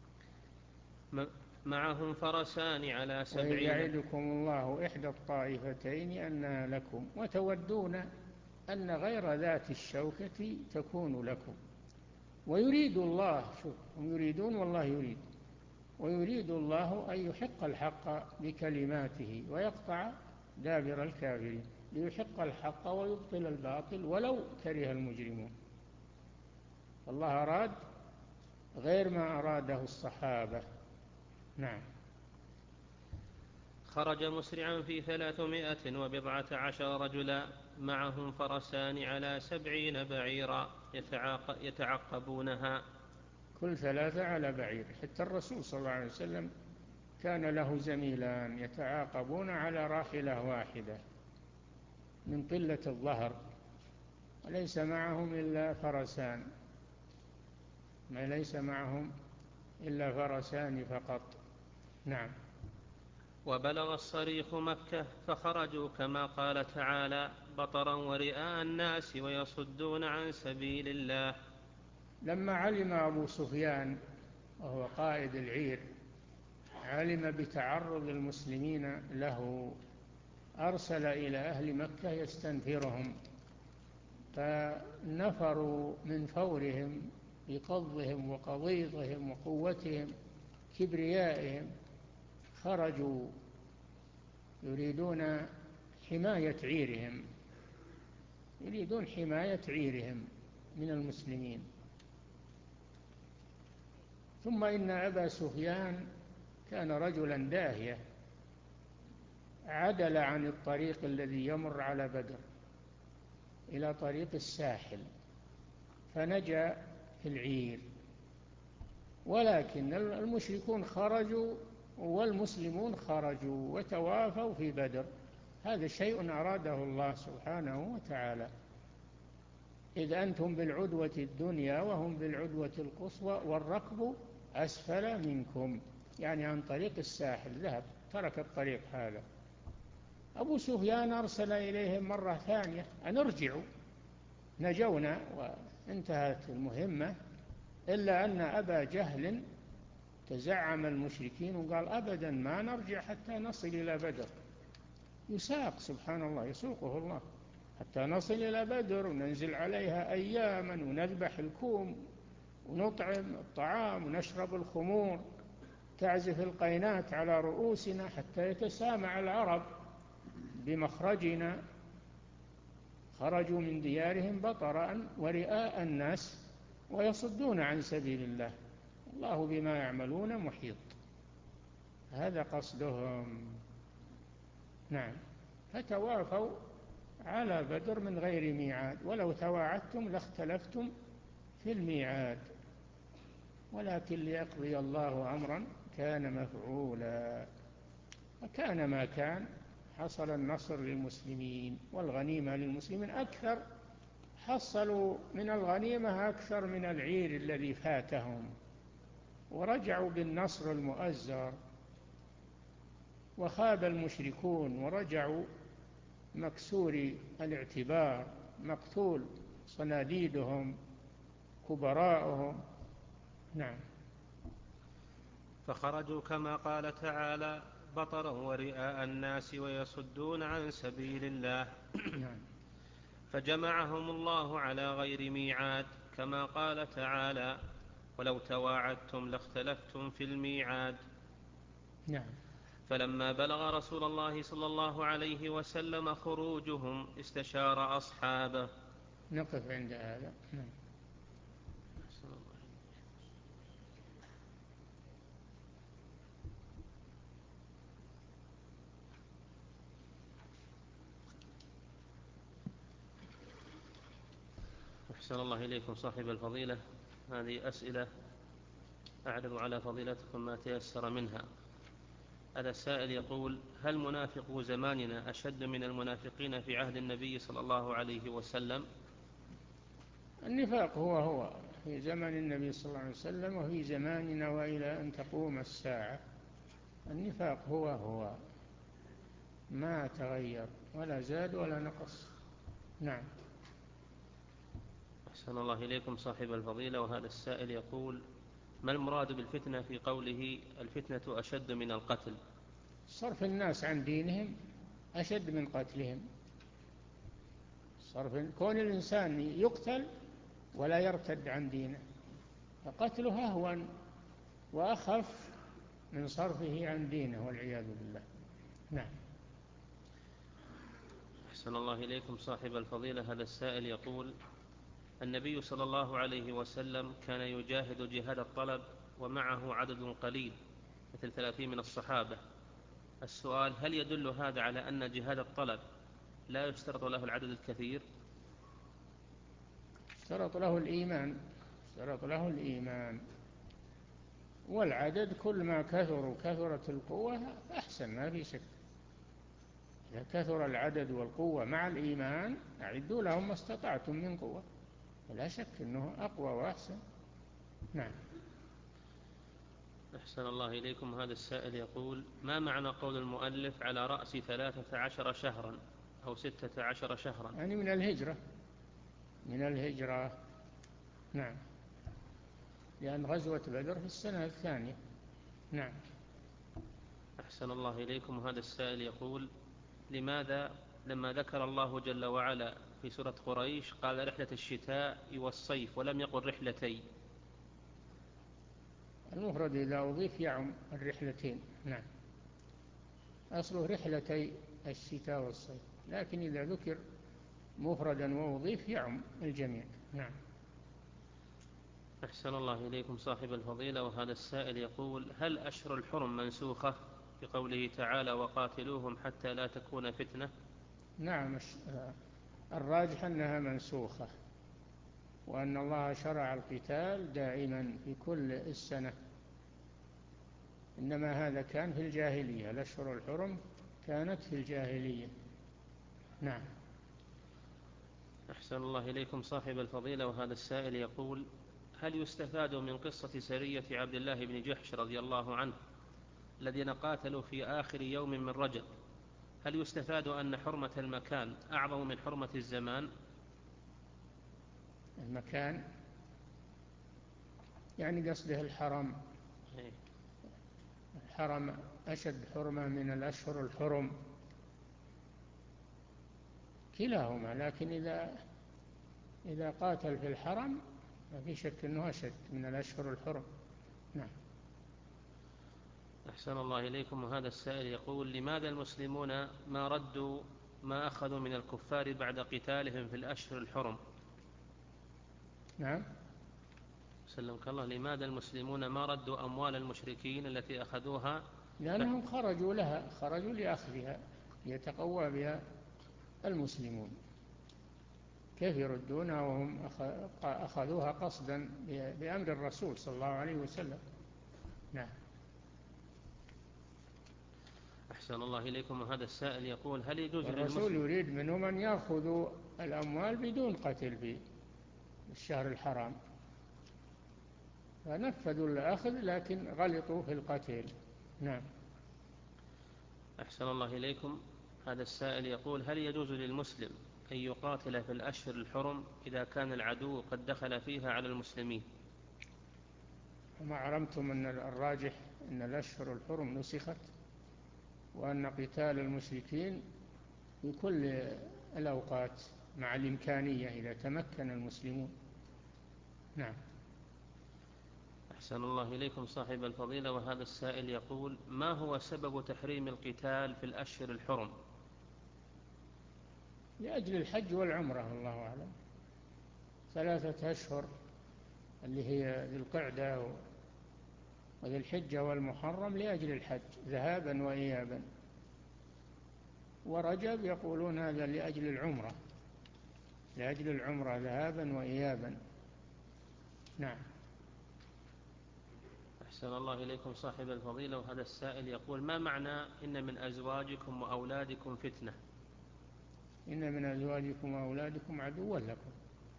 معهم فرسان على سبعين. وإذ يعدكم الله إحدى الطائفتين أنها لكم وتودون أن غير ذات الشوكة تكون لكم ويريد الله، شوف، هم يريدون والله يريد، ويريد الله أن يحق الحق بكلماته ويقطع دابر الكافرين، ليحق الحق ويبطل الباطل ولو كره المجرمون. الله أراد غير ما أراده الصحابة. نعم. خرج مسرعا في ثلاثمائة وبضعة عشر رجلا، معهم فرسان على سبعين بعيرا يتعقبونها، كل ثلاثة على بعير. حتى الرسول صلى الله عليه وسلم كان له زميلان يتعاقبون على راحلة واحدة من قلة الظهر، وليس معهم إلا فرسان، ما ليس معهم إلا فرسان فقط. نعم. وبلغ الصريخ مكة فخرجوا كما قال تعالى بطرا ورئاء الناس ويصدون عن سبيل الله. لما علم أبو سفيان وهو قائد العير، علم بتعرض المسلمين له، أرسل إلى أهل مكة يستنفرهم، فنفروا من فورهم بقضهم وقضيضهم وقوتهم كبريائهم، خرجوا يريدون حماية عيرهم، يريدون حماية عيرهم من المسلمين. ثم إن أبا سفيان كان رجلا داهية، عدل عن الطريق الذي يمر على بدر إلى طريق الساحل فنجا في العير، ولكن المشركون خرجوا والمسلمون خرجوا وتوافوا في بدر. هذا شيء أراده الله سبحانه وتعالى، إذ أنتم بالعدوة الدنيا وهم بالعدوة القصوى والركب أسفل منكم، يعني عن طريق الساحل ذهب، ترك الطريق هذا. أبو سفيان أرسل إليهم مرة ثانية أن ارجعوا، نجونا وانتهت المهمة، إلا أن أبا جهل تزعم المشركين وقال أبدا ما نرجع حتى نصل إلى بدر. يساق سبحان الله، يسوقه الله حتى نصل إلى بدر وننزل عليها أياما ونذبح الكوم ونطعم الطعام ونشرب الخمور، تعزف القينات على رؤوسنا حتى يتسامع العرب بمخرجنا. خرجوا من ديارهم بطرا ورئاء الناس ويصدون عن سبيل الله، الله بما يعملون محيط. هذا قصدهم. نعم. فتوافوا على بدر من غير ميعاد، ولو تواعدتم لاختلفتم في الميعاد، ولكن ليقضي الله أمرا كان مفعولا. وكان ما كان، حصل النصر للمسلمين والغنيمة للمسلمين أكثر، حصلوا من الغنيمة أكثر من العير الذي فاتهم، ورجعوا بالنصر المؤزر. وخاب المشركون ورجعوا مكسور الاعتبار، مقتول صناديدهم كبراءهم. نعم. فخرجوا كما قال تعالى بطرا ورئاء الناس ويصدون عن سبيل الله. نعم. فجمعهم الله على غير ميعاد كما قال تعالى ولو تواعدتم لاختلفتم في الميعاد. نعم. فلما بلغ رسول الله صلى الله عليه وسلم خروجهم استشار أصحابه. نقف عند هذا. نعم. أحسن الله إليكم صاحب الفضيلة. هذه أسئلة أعرض على فضيلتكم ما تيسر منها. هذا السائل يقول: هل منافقو زماننا أشد من المنافقين في عهد النبي صلى الله عليه وسلم؟ النفاق هو هو في زمن النبي صلى الله عليه وسلم وفي زماننا وإلى أن تقوم الساعة. النفاق هو هو ما تغير ولا زاد ولا نقص. نعم. أحسن الله إليكم صاحب الفضيلة. وهذا السائل يقول: ما المراد بالفتنة في قوله الفتنة أشد من القتل؟ صرف الناس عن دينهم أشد من قتلهم. صرف كون الإنسان يقتل ولا يرتد عن دينه، فقتله أهون وأخف من صرفه عن دينه والعياذ بالله. نعم. أحسن الله إليكم صاحب الفضيلة. هذا السائل يقول: النبي صلى الله عليه وسلم كان يجاهد جهاد الطلب ومعه عدد قليل مثل ثلاثين من الصحابة. السؤال: هل يدل هذا على أن جهاد الطلب لا يشترط له العدد الكثير؟ اشترط له الإيمان، اشترط له الإيمان والعدد. كل ما كثر وكثرت القوة أحسن، ما في شك. إذا كثر العدد والقوة مع الإيمان أعدوا لهم ما استطعتم من قوة، لا شك أنه أقوى وأحسن. نعم. أحسن الله إليكم. هذا السائل يقول: ما معنى قول المؤلف على رأس ثلاثة عشر شهرا أو ستة عشر شهرا؟ يعني من الهجرة، من الهجرة. نعم. لأن غزوة بدر في السنة الثانية. نعم. أحسن الله إليكم. هذا السائل يقول: لماذا لما ذكر الله جل وعلا في سورة قريش قال رحلة الشتاء والصيف ولم يقل رحلتين؟ المفرد إذا أضيف يعم الرحلتين. نعم. أصله رحلتي الشتاء والصيف، لكن إذا ذكر مفردا وأضيف يعم الجميع. نعم. أحسن الله إليكم صاحب الفضيلة. وهذا السائل يقول: هل أشهر الحرم منسوخة بقوله تعالى وقاتلوهم حتى لا تكون فتنة؟ نعم. الراجح أنها منسوخة، وأن الله شرع القتال دائما في كل السنة، إنما هذا كان في الجاهلية. الأشهر الحرم كانت في الجاهلية. نعم. أحسن الله إليكم صاحب الفضيلة. وهذا السائل يقول: هل يستفاد من قصة سرية عبد الله بن جحش رضي الله عنه الذين قاتلوا في آخر يوم من رجب، هل يستفاد أن حرمة المكان أعظم من حرمة الزمان؟ المكان يعني قصده الحرم. الحرم أشد حرمة من الأشهر الحرم، كلاهما، لكن إذا إذا قاتل في الحرم ما في شك أنه أشد من الأشهر الحرم. نعم. أحسن الله إليكم. وهذا السائل يقول: لماذا المسلمون ما ردوا ما أخذوا من الكفار بعد قتالهم في الأشهر الحرم؟ نعم. سلمك الله، لماذا المسلمون ما ردوا أموال المشركين التي أخذوها؟ لأنهم خرجوا لها، خرجوا لأخذها يتقوى بها المسلمون، كيف يردونها وهم أخذوها قصدا بأمر الرسول صلى الله عليه وسلم. نعم. أحسن الله إليكم. وهذا السائل يقول: هل يجوز للمسلم، الرسول يريد منهم أن يأخذوا الأموال بدون قتل في الشهر الحرام، فنفذوا الأخذ لكن غلطوا في القتل. نعم. أحسن الله إليكم. هذا السائل يقول: هل يجوز للمسلم أن يقاتل في الأشهر الحرم إذا كان العدو قد دخل فيها على المسلمين؟ وما علمتم أن الراجح أن الأشهر الحرم نسخت، وأن قتال المشركين في كل الأوقات مع الإمكانية إذا تمكن المسلمون. نعم. أحسن الله إليكم صاحب الفضيلة. وهذا السائل يقول: ما هو سبب تحريم القتال في الأشهر الحرم؟ لأجل الحج والعمرة، الله أعلم. ثلاثة أشهر اللي هي ذي القعدة وذي الحجة والمحرم لأجل الحج ذهابا وإيابا، ورجب يقولون هذا لأجل العمرة، لأجل العمرة ذهابا وإيابا. نعم. أحسن الله إليكم صاحب الفضيلة. وهذا السائل يقول: ما معنى إن من أزواجكم وأولادكم فتنة؟ إن من أزواجكم وأولادكم عدوا لكم.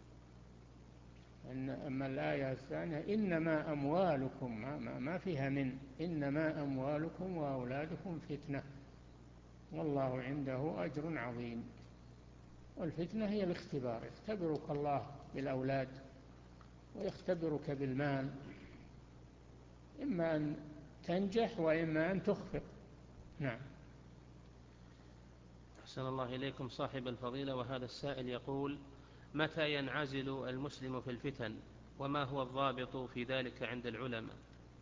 إن أما الآية الثانية إنما أموالكم، ما, ما فيها من، إنما أموالكم وأولادكم فتنة والله عنده أجر عظيم. والفتنة هي الاختبار، يختبرك الله بالأولاد ويختبرك بالمال، إما أن تنجح وإما أن تخفق. نعم. أحسن الله إليكم صاحب الفضيلة. وهذا السائل يقول: متى ينعزل المسلم في الفتن، وما هو الضابط في ذلك عند العلماء؟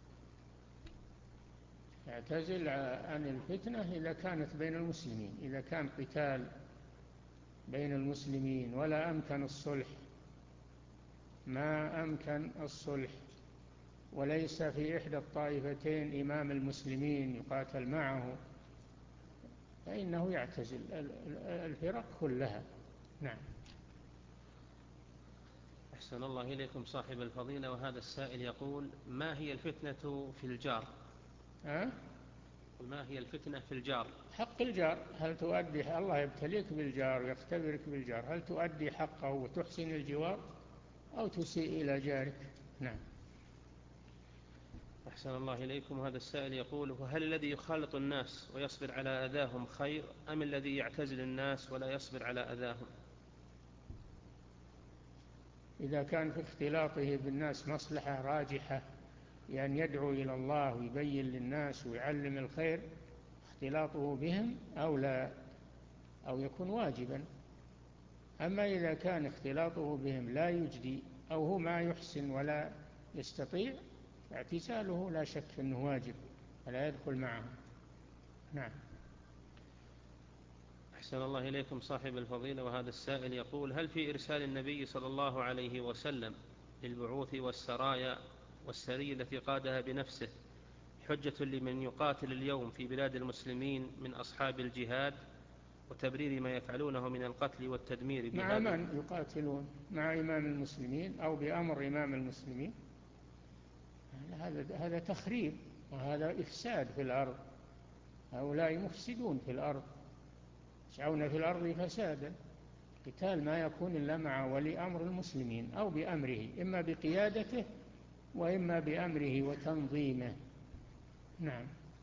يعتزل عن الفتنة إذا كانت بين المسلمين، إذا كان قتال بين المسلمين ولا أمكن الصلح، ما أمكن الصلح وليس في إحدى الطائفتين إمام المسلمين يقاتل معه، فإنه يعتزل الفرق كلها. نعم. أحسن الله إليكم صاحب الفضيلة. وهذا السائل يقول: ما هي الفتنة في الجار؟ أه؟ ما هي الفتنة في الجار؟ حق الجار، هل تؤدي، الله يبتليك بالجار ويختبرك بالجار، هل تؤدي حقه وتحسن الجوار أو تسيء إلى جارك؟ نعم. أحسن الله إليكم. هذا السائل يقول: وهل الذي يخالط الناس ويصبر على أذاهم خير، أم الذي يعتزل الناس ولا يصبر على أذاهم؟ إذا كان في اختلاطه بالناس مصلحة راجحة، يعني يدعو إلى الله ويبين للناس ويعلم الخير، اختلاطه بهم أو لا، أو يكون واجبا. أما إذا كان اختلاطه بهم لا يجدي أو هو ما يحسن ولا يستطيع، اعتزاله لا شك أنه واجب فلا يدخل معهم. نعم. أحسن الله إليكم صاحب الفضيلة. وهذا السائل يقول: هل في إرسال النبي صلى الله عليه وسلم للبعوث والسرايا والسرية التي قادها بنفسه حجة لمن يقاتل اليوم في بلاد المسلمين من أصحاب الجهاد، وتبرير ما يفعلونه من القتل والتدمير مع بهذا؟ من يقاتلون؟ مع إمام المسلمين أو بأمر إمام المسلمين؟ هذا هذا تخريب وهذا إفساد في الأرض، هؤلاء مفسدون في الأرض، يسعون في الأرض فسادا. قتال ما يكون إلا مع ولي أمر المسلمين أو بأمره، إما بقيادته وإما بأمره وتنظيمه. نعم.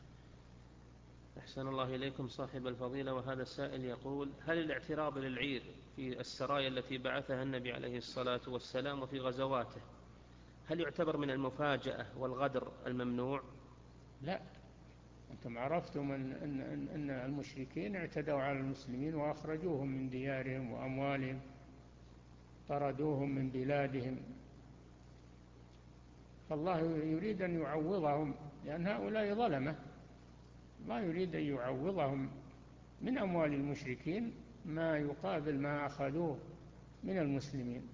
أحسن الله إليكم صاحب الفضيلة. وهذا السائل يقول: هل الاعتراض للعير في السرايا التي بعثها النبي عليه الصلاة والسلام وفي غزواته هل يعتبر من المفاجأة والغدر الممنوع؟ لا، أنتم عرفتم أن, أن, أن, أن المشركين اعتدوا على المسلمين وأخرجوهم من ديارهم وأموالهم، طردوهم من بلادهم، فالله يريد أن يعوضهم، لأن هؤلاء ظلمة، الله يريد أن يعوضهم من أموال المشركين ما يقابل ما أخذوه من المسلمين.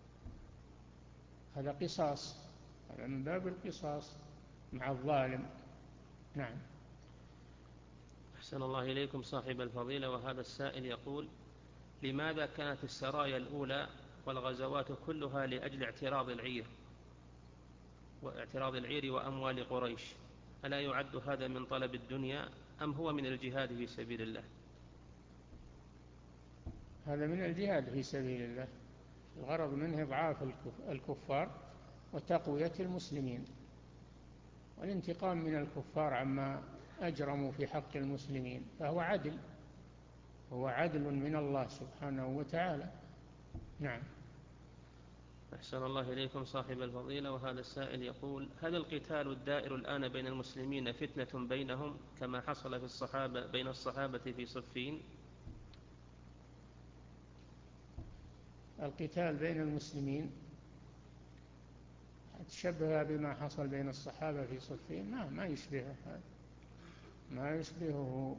هذا قصاص، هذا من باب القصاص مع الظالم. نعم. أحسن الله إليكم صاحب الفضيلة. وهذا السائل يقول: لماذا كانت السرايا الأولى والغزوات كلها لأجل اعتراض العير واعتراض العير وأموال قريش؟ ألا يعد هذا من طلب الدنيا أم هو من الجهاد في سبيل الله؟ هذا من الجهاد في سبيل الله، الغرض منه إضعاف الكفار وتقوية المسلمين والانتقام من الكفار عما أجرموا في حق المسلمين، فهو عدل، هو عدل من الله سبحانه وتعالى. نعم. أحسن الله إليكم صاحب الفضيلة. وهذا السائل يقول: هل القتال الدائر الآن بين المسلمين فتنة بينهم كما حصل في الصحابة بين الصحابة في صفين؟ القتال بين المسلمين تشبه بما حصل بين الصحابة في صفين؟ ما ما يشبهه هذا، ما يشبهه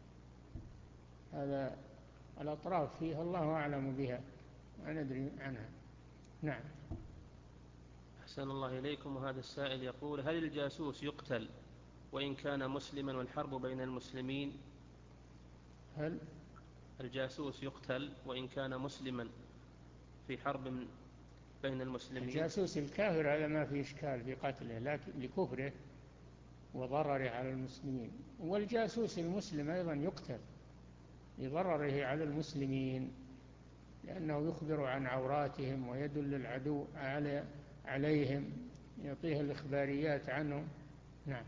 هذا، الأطراف فيها الله أعلم بها، ما ندري عنها. نعم. أحسن الله إليكم. وهذا السائل يقول: هل الجاسوس يقتل وإن كان مسلما والحرب بين المسلمين؟ هل الجاسوس يقتل وإن كان مسلما في حرب بين المسلمين؟ الجاسوس الكافر هذا ما في إشكال في قتله، لكن لكفره وضرره على المسلمين، والجاسوس المسلم أيضا يقتل لضرره على المسلمين، لأنه يخبر عن عوراتهم ويدل العدو على عليهم، يعطيه الإخباريات عنهم. نعم.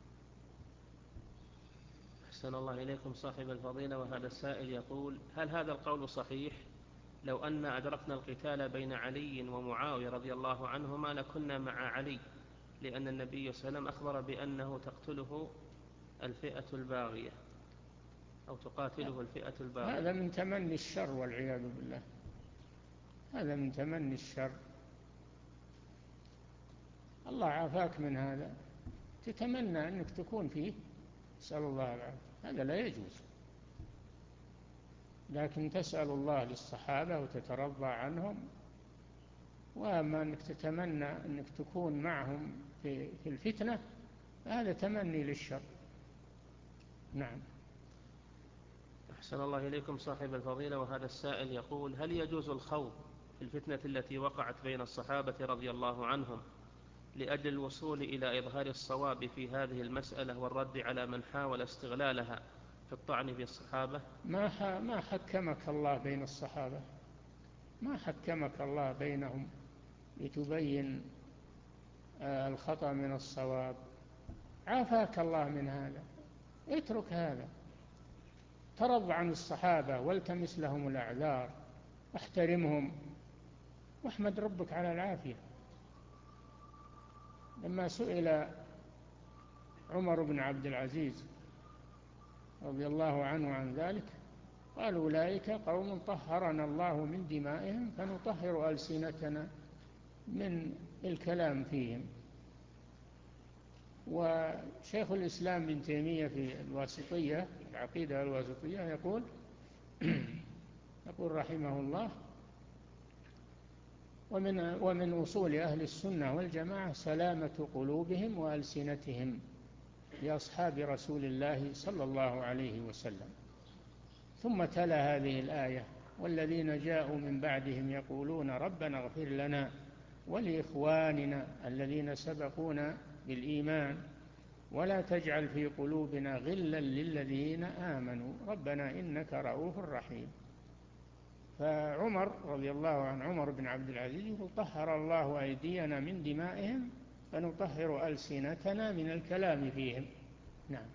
أحسن الله إليكم صاحب الفضيلة. وهذا السائل يقول: هل هذا القول صحيح؟ لو أن أدركنا القتال بين علي ومعاوية رضي الله عنهما لكنا مع علي، لأن النبي صلى الله عليه وسلم أخبر بأنه تقتله الفئة الباغية أو تقاتله الفئة الباغية. هذا من تمني الشر والعياذ بالله، هذا من تمني الشر، الله عافاك من هذا، تتمنى أنك تكون فيه، نسأل الله العافية، هذا لا يجوز، لكن تسأل الله للصحابة وتترضى عنهم، وأما أنك تتمنى أنك تكون معهم في الفتنة هذا تمني للشر. نعم. أحسن الله إليكم صاحب الفضيلة. وهذا السائل يقول: هل يجوز الخوض في الفتنة التي وقعت بين الصحابة رضي الله عنهم لأجل الوصول إلى إظهار الصواب في هذه المسألة والرد على من حاول استغلالها في الطعن في الصحابة؟ ما ما حكمك الله بين الصحابة، ما حكمك الله بينهم لتبين الخطأ من الصواب، عافاك الله من هذا، اترك هذا، ترضى عن الصحابة والتمس لهم الأعذار واحترمهم واحمد ربك على العافية. لما سئل عمر بن عبد العزيز رضي الله عنه عن ذلك قال: أولئك قوم طهرنا الله من دمائهم فنطهر ألسنتنا من الكلام فيهم. وشيخ الإسلام بن تيمية في الواسطية، العقيدة الواسطية، يقول يقول رحمه الله: ومن, ومن أصول أهل السنة والجماعة سلامة قلوبهم وألسنتهم لأصحاب رسول الله صلى الله عليه وسلم. ثم تلا هذه الآية: والذين جاءوا من بعدهم يقولون ربنا اغفر لنا ولإخواننا الذين سبقونا بالإيمان ولا تجعل في قلوبنا غلا للذين آمنوا ربنا إنك رؤوف رحيم. فعمر رضي الله عنه، عمر بن عبد العزيز، يقول: طهر الله أيدينا من دمائهم فنطهر ألسنتنا من الكلام فيهم. نعم.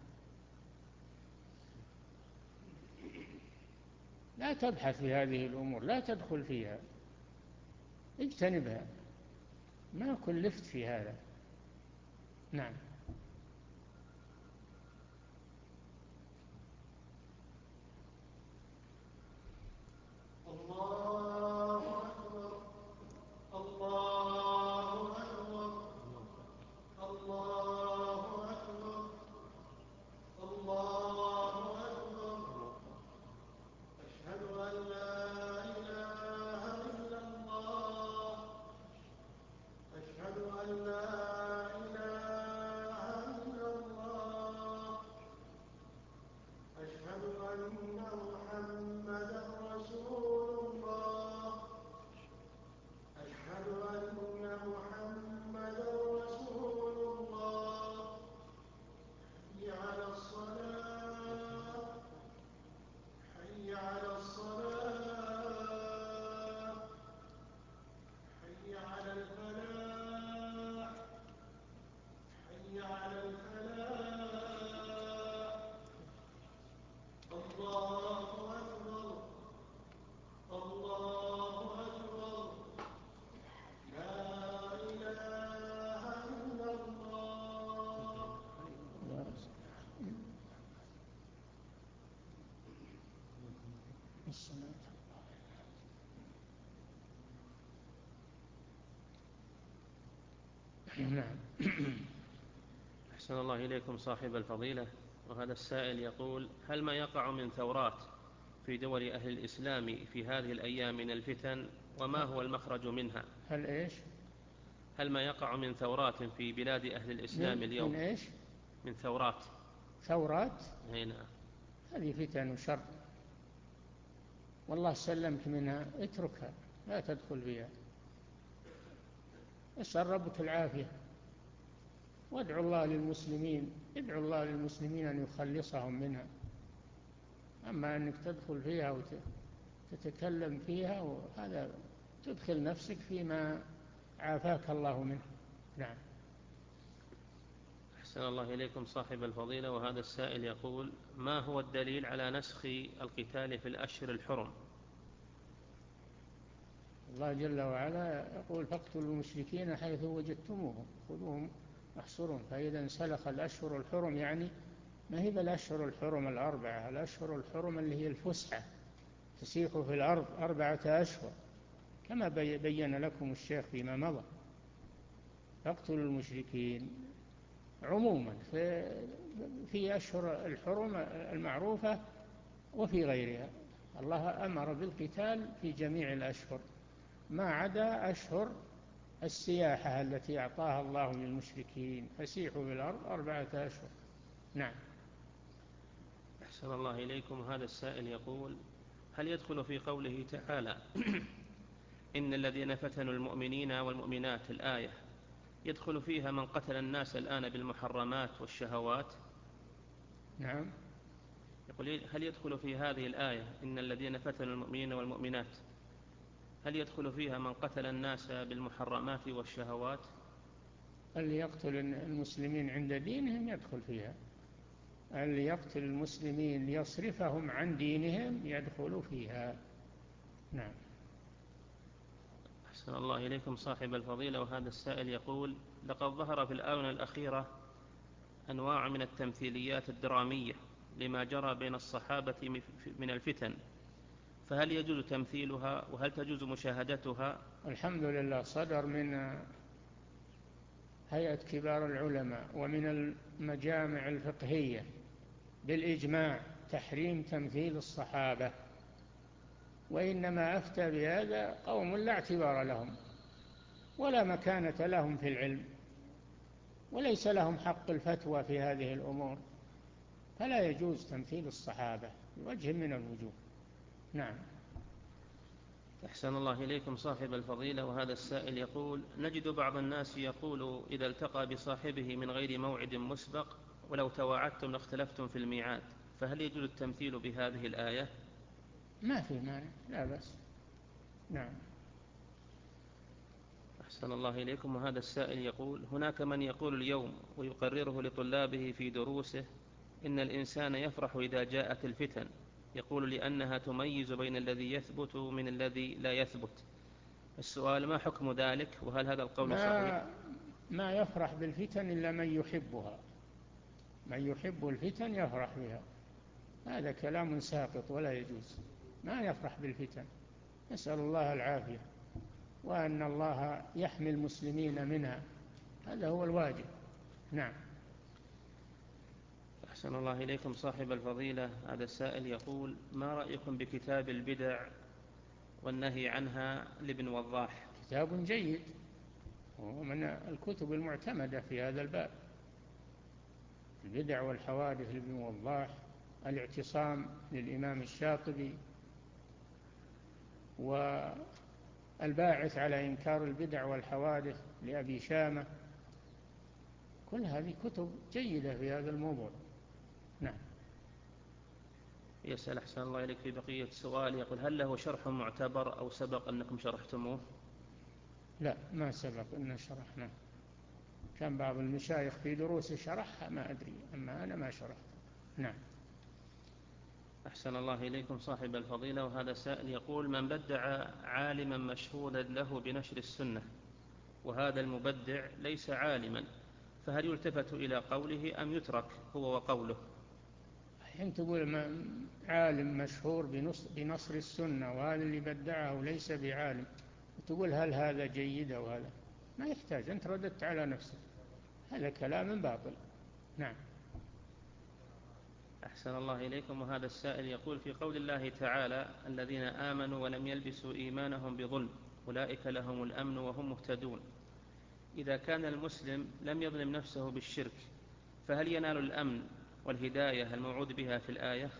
لا تبحث في هذه الأمور، لا تدخل فيها، اجتنبها، ما كلفت في هذا. نعم. السلام. نعم. أحسن الله إليكم صاحب الفضيلة، وهذا السائل يقول: هل ما يقع من ثورات في دول أهل الإسلام في هذه الأيام من الفتن، وما هو المخرج منها؟ هل إيش؟ هل ما يقع من ثورات في بلاد أهل الإسلام من اليوم؟ من إيش؟ من ثورات. ثورات؟ هنا. هذه فتن وشر، والله سلمك منها، اتركها لا تدخل فيها، اسأل ربك العافية، وادعو الله للمسلمين، ادعو الله للمسلمين أن يخلصهم منها. أما أنك تدخل فيها وتتكلم فيها، وهذا تدخل نفسك فيما عافاك الله منه. نعم. أحسن الله إليكم صاحب الفضيلة، وهذا السائل يقول: ما هو الدليل على نسخ القتال في الأشهر الحرم؟ الله جل وعلا يقول: فاقتلوا المشركين حيث وجدتموهم خذوهم واحصرهم. فإذا انسلخ الأشهر الحرم، يعني ما هي الأشهر الحرم الأربعة، الأشهر الحرم اللي هي الفسحة، تسيح في الأرض أربعة أشهر كما بين لكم الشيخ فيما مضى. فاقتلوا المشركين عموما في, في أشهر الحرم المعروفة وفي غيرها. الله أمر بالقتال في جميع الأشهر ما عدا أشهر السياحة التي أعطاها الله للمشركين، فسيحوا في الأرض أربعة أشهر. نعم. أحسن الله إليكم. هذا السائل يقول: هل يدخل في قوله تعالى إن الذين فتنوا المؤمنين والمؤمنات الآية يدخل فيها من قتل الناس الآن بالمحرمات والشهوات؟ نعم. يقول: هل يدخل في هذه الآية إن الذين فتنوا المؤمنين والمؤمنات، هل يدخل فيها من قتل الناس بالمحرمات والشهوات؟ اللي يقتل المسلمين عند دينهم يدخل فيها، اللي يقتل المسلمين ليصرفهم عن دينهم يدخل فيها. نعم. أحسن الله إليكم صاحب الفضيلة، وهذا السائل يقول: لقد ظهر في الآونة الأخيرة أنواع من التمثيليات الدرامية لما جرى بين الصحابة من الفتن، فهل يجوز تمثيلها وهل تجوز مشاهدتها؟ الحمد لله صدر من هيئة كبار العلماء ومن المجامع الفقهية بالإجماع تحريم تمثيل الصحابة، وإنما أفتى بهذا قوم لا اعتبار لهم ولا مكانة لهم في العلم، وليس لهم حق الفتوى في هذه الأمور، فلا يجوز تمثيل الصحابة بوجه من الوجوه. نعم. أحسن الله إليكم صاحب الفضيلة، وهذا السائل يقول: نجد بعض الناس يقول إذا التقى بصاحبه من غير موعد مسبق ولو تواعدتم لاختلفتم في الميعاد، فهل يجوز التمثيل بهذه الآية؟ ما في مانع، لا بأس. نعم. أحسن الله إليكم، وهذا السائل يقول: هناك من يقول اليوم ويقرره لطلابه في دروسه إن الإنسان يفرح إذا جاءت الفتن، يقول لأنها تميز بين الذي يثبت من الذي لا يثبت. السؤال: ما حكم ذلك، وهل هذا القول صحيح؟ ما, ما يفرح بالفتن إلا من يحبها، من يحب الفتن يفرح بها، هذا كلام ساقط ولا يجوز. ما يفرح بالفتن، نسأل الله العافية، وأن الله يحمي المسلمين منها، هذا هو الواجب. نعم. أحسن الله إليكم صاحب الفضيلة، هذا السائل يقول: ما رأيكم بكتاب البدع والنهي عنها لابن وضاح؟ كتاب جيد ومن الكتب المعتمدة في هذا الباب، البدع والحوادث لابن وضاح، الاعتصام للإمام الشاطبي، والباعث على إنكار البدع والحوادث لأبي شامة، كل هذه كتب جيدة في هذا الموضوع. نعم. يسأل أحسن الله إليك في بقية السؤال، يقول: هل له شرح معتبر أو سبق أنكم شرحتموه؟ لا، ما سبق أن شرحنا، كان بعض المشايخ في دروس شرحها ما أدري، أما أنا ما شرحت. نعم. أحسن الله إليكم صاحب الفضيلة، وهذا سائل يقول: من بدع عالما مشهودا له بنشر السنة وهذا المبدع ليس عالما، فهل يلتفت إلى قوله أم يترك هو وقوله؟ حين تقول عالم مشهور بنصر السنة وهذا اللي بدعه ليس بعالم، تقول هل هذا جيد أو هذا؟ ما يحتاج، أنت رددت على نفسك، هذا كلام باطل. نعم. أحسن الله إليكم. وهذا السائل يقول: في قول الله تعالى: الذين آمنوا ولم يلبسوا إيمانهم بظلم أولئك لهم الأمن وهم مهتدون، إذا كان المسلم لم يظلم نفسه بالشرك فهل ينال الأمن والهداية الموعود بها في الآية؟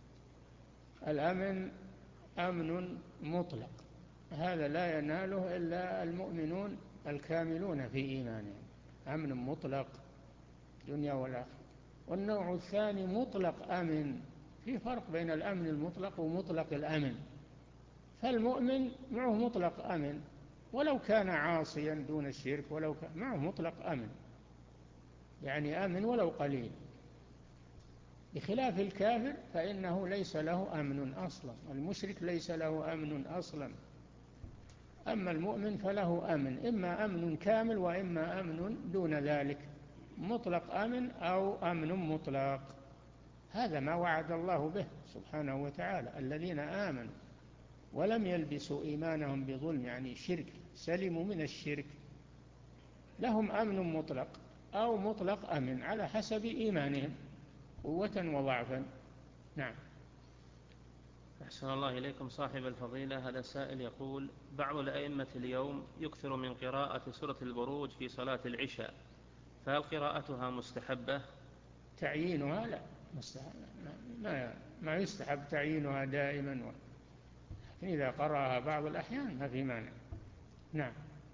الأمن أمن مطلق، هذا لا يناله إلا المؤمنون الكاملون في إيمانهم، أمن مطلق دنيا والآخرة. والنوع الثاني مطلق أمن، في فرق بين الأمن المطلق ومطلق الأمن. فالمؤمن معه مطلق أمن ولو كان عاصيا دون الشرك، ولو كان معه مطلق أمن، يعني أمن ولو قليل، بخلاف الكافر فإنه ليس له أمن أصلا، المشرك ليس له أمن أصلا. أما المؤمن فله أمن، إما أمن كامل وإما أمن دون ذلك، مطلق أمن أو أمن مطلق. هذا ما وعد الله به سبحانه وتعالى: الذين آمنوا ولم يلبسوا إيمانهم بظلم، يعني شرك، سلموا من الشرك، لهم أمن مطلق أو مطلق أمن على حسب إيمانهم قوة وضعفا. نعم. أحسن الله إليكم صاحب الفضيلة. هذا سائل يقول: بعض الأئمة اليوم يكثر من قراءة سورة البروج في صلاة العشاء، فهل قراءتها مستحبة؟ تعيينها لا، ما, ما يستحب تعيينها دائما، إذا قرأها بعض الأحيان ما في مانع. نعم.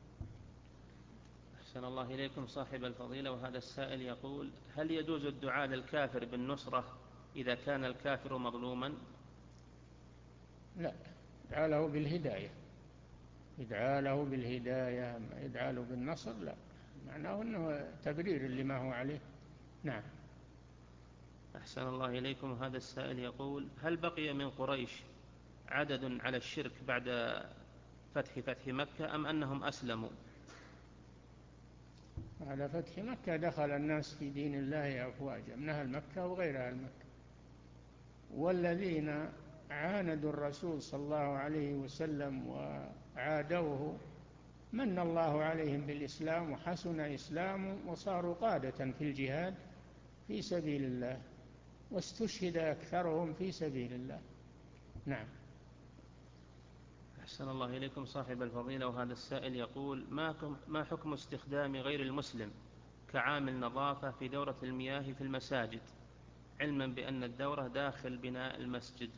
أحسن الله إليكم صاحب الفضيلة. وهذا السائل يقول: هل يجوز الدعاء للكافر بالنصرة إذا كان الكافر مظلوما؟ لا، ادعى له بالهداية، ادعى له بالهداية، ادعى له بالنصر لا، معناه أنه تبرير لما هو عليه. نعم. أحسن الله إليكم. وهذا السائل يقول: هل بقي من قريش عدد على الشرك بعد فتح فتح مكة أم أنهم أسلموا؟ على فتح مكة دخل الناس في دين الله أفواجا من أهل مكة وغير أهل مكة، والذين عاندوا الرسول صلى الله عليه وسلم وعادوه من الله عليهم بالإسلام وحسن إسلام وصاروا قادة في الجهاد في سبيل الله، واستشهد أكثرهم في سبيل الله. نعم. أحسن الله إليكم صاحب الفضيلة. وهذا السائل يقول: ما حكم استخدام غير المسلم كعامل نظافة في دورة المياه في المساجد، علما بأن الدورة داخل بناء المسجد؟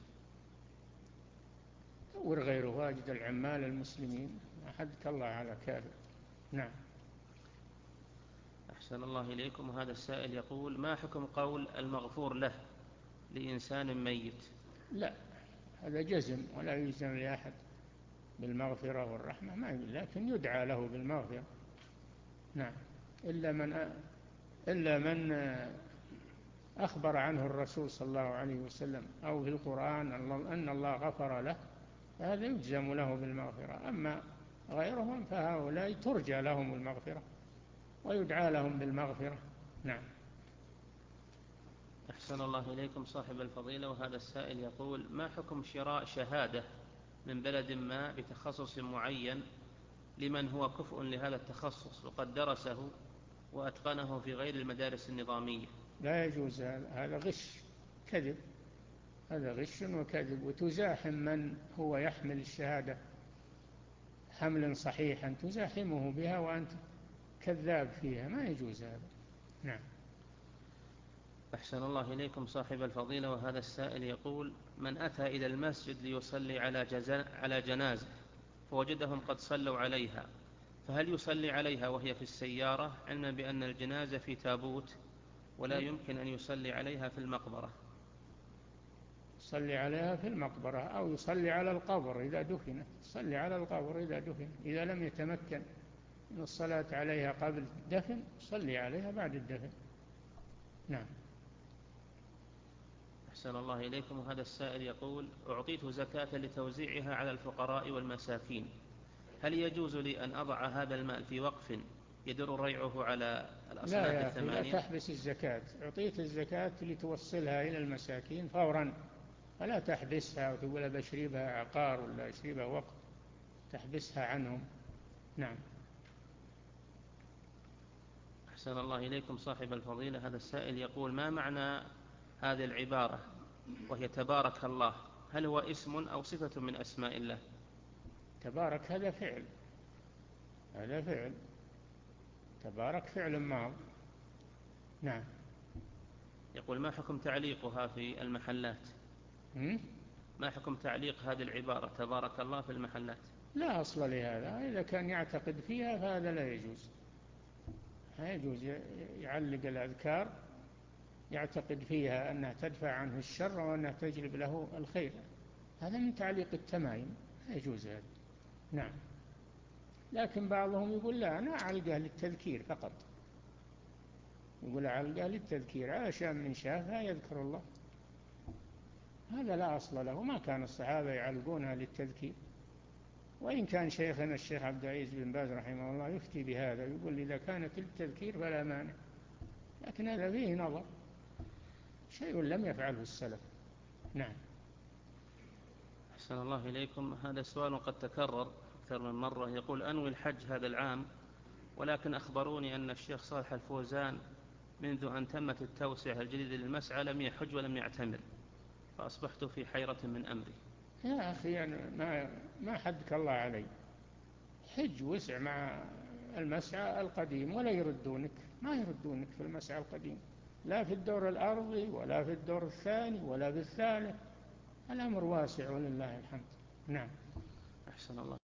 دور غيره، واجد العمال المسلمين، أحدك الله على كافر. نعم. أحسن الله إليكم. وهذا السائل يقول: ما حكم قول المغفور له لإنسان ميت؟ لا، هذا جزم، ولا يجزم لأحد بالمغفرة والرحمة، ما لكن يدعى له بالمغفرة. نعم. إلا من إلا من أخبر عنه الرسول صلى الله عليه وسلم أو في القرآن أن الله غفر له، فهذا يجزم له بالمغفرة. أما غيرهم فهؤلاء ترجى لهم المغفرة ويدعى لهم بالمغفرة. نعم. أحسن الله إليكم صاحب الفضيلة. وهذا السائل يقول: ما حكم شراء شهادة من بلد ما بتخصص معين لمن هو كفء لهذا التخصص وقد درسه وأتقنه في غير المدارس النظامية؟ لا يجوز، هذا غش، كذب، هذا غش وكذب، وتزاحم من هو يحمل الشهادة حملا صحيحا، تزاحمه بها وأنت كذاب فيها، ما يجوز هذا. نعم. أحسن الله إليكم صاحب الفضيلة. وهذا السائل يقول: من أتى إلى المسجد ليصلي على, على جنازة فوجدهم قد صلوا عليها، فهل يصلي عليها وهي في السيارة، علما بأن الجنازة في تابوت ولا يمكن أن يصلي عليها في المقبرة؟ يصلي عليها في المقبرة أو يصلي على القبر إذا دفنت، يصلي على القبر إذا دفن، إذا لم يتمكن من الصلاة عليها قبل الدفن يصلي عليها بعد الدفن. نعم. أحسن الله إليكم. وهذا السائل يقول: أعطيت زكاة لتوزيعها على الفقراء والمساكين، هل يجوز لي أن أضع هذا المال في وقف يدر ريعه على لا الأصناف يا أخي، لا الثمانية؟ تحبس الزكاة. أعطيت الزكاة لتوصلها إلى المساكين فورا، فلا تحبسها وتقول بشربها عقار ولا أشربها وقت، تحبسها عنهم. نعم. أحسن الله إليكم صاحب الفضيلة. هذا السائل يقول: ما معنى هذه العبارة وهي تبارك الله؟ هل هو اسم أو صفة من أسماء الله؟ تبارك هذا فعل، هذا فعل، تبارك فعل ماض. نعم. يقول: ما حكم تعليقها في المحلات؟ هم؟ ما حكم تعليق هذه العبارة تبارك الله في المحلات؟ لا أصل لهذا، إذا كان يعتقد فيها فهذا لا يجوز. لا يجوز يعلق الأذكار يعتقد فيها أنها تدفع عنه الشر وأنها تجلب له الخير، هذا من تعليق التمائم، لا يجوز هذا. نعم. لكن بعضهم يقول لا، أنا أعلقها للتذكير فقط، يقول أعلقها للتذكير علشان من شافها يذكر الله، هذا لا أصل له. ما كان الصحابة يعلقونها للتذكير، وإن كان شيخنا الشيخ عبد العزيز بن باز رحمه الله يفتي بهذا، يقول إذا كانت للتذكير فلا مانع، لكن هذا فيه نظر، شيء لم يفعله السلف. نعم. أحسن الله إليكم. هذا سؤال قد تكرر أكثر من مرة. يقول: أنوي الحج هذا العام، ولكن أخبروني أن الشيخ صالح الفوزان منذ أن تمت التوسعة الجديدة للمسعى لم يحج ولم يعتمر، فأصبحت في حيرة من أمري. يا أخي أنا ما ما حدك الله علي، حج وسع مع المسعى القديم ولا يردونك، ما يردونك في المسعى القديم، لا في الدور الأرضي ولا في الدور الثاني ولا في الثالث، الأمر واسع ولله الحمد. نعم. أحسن الله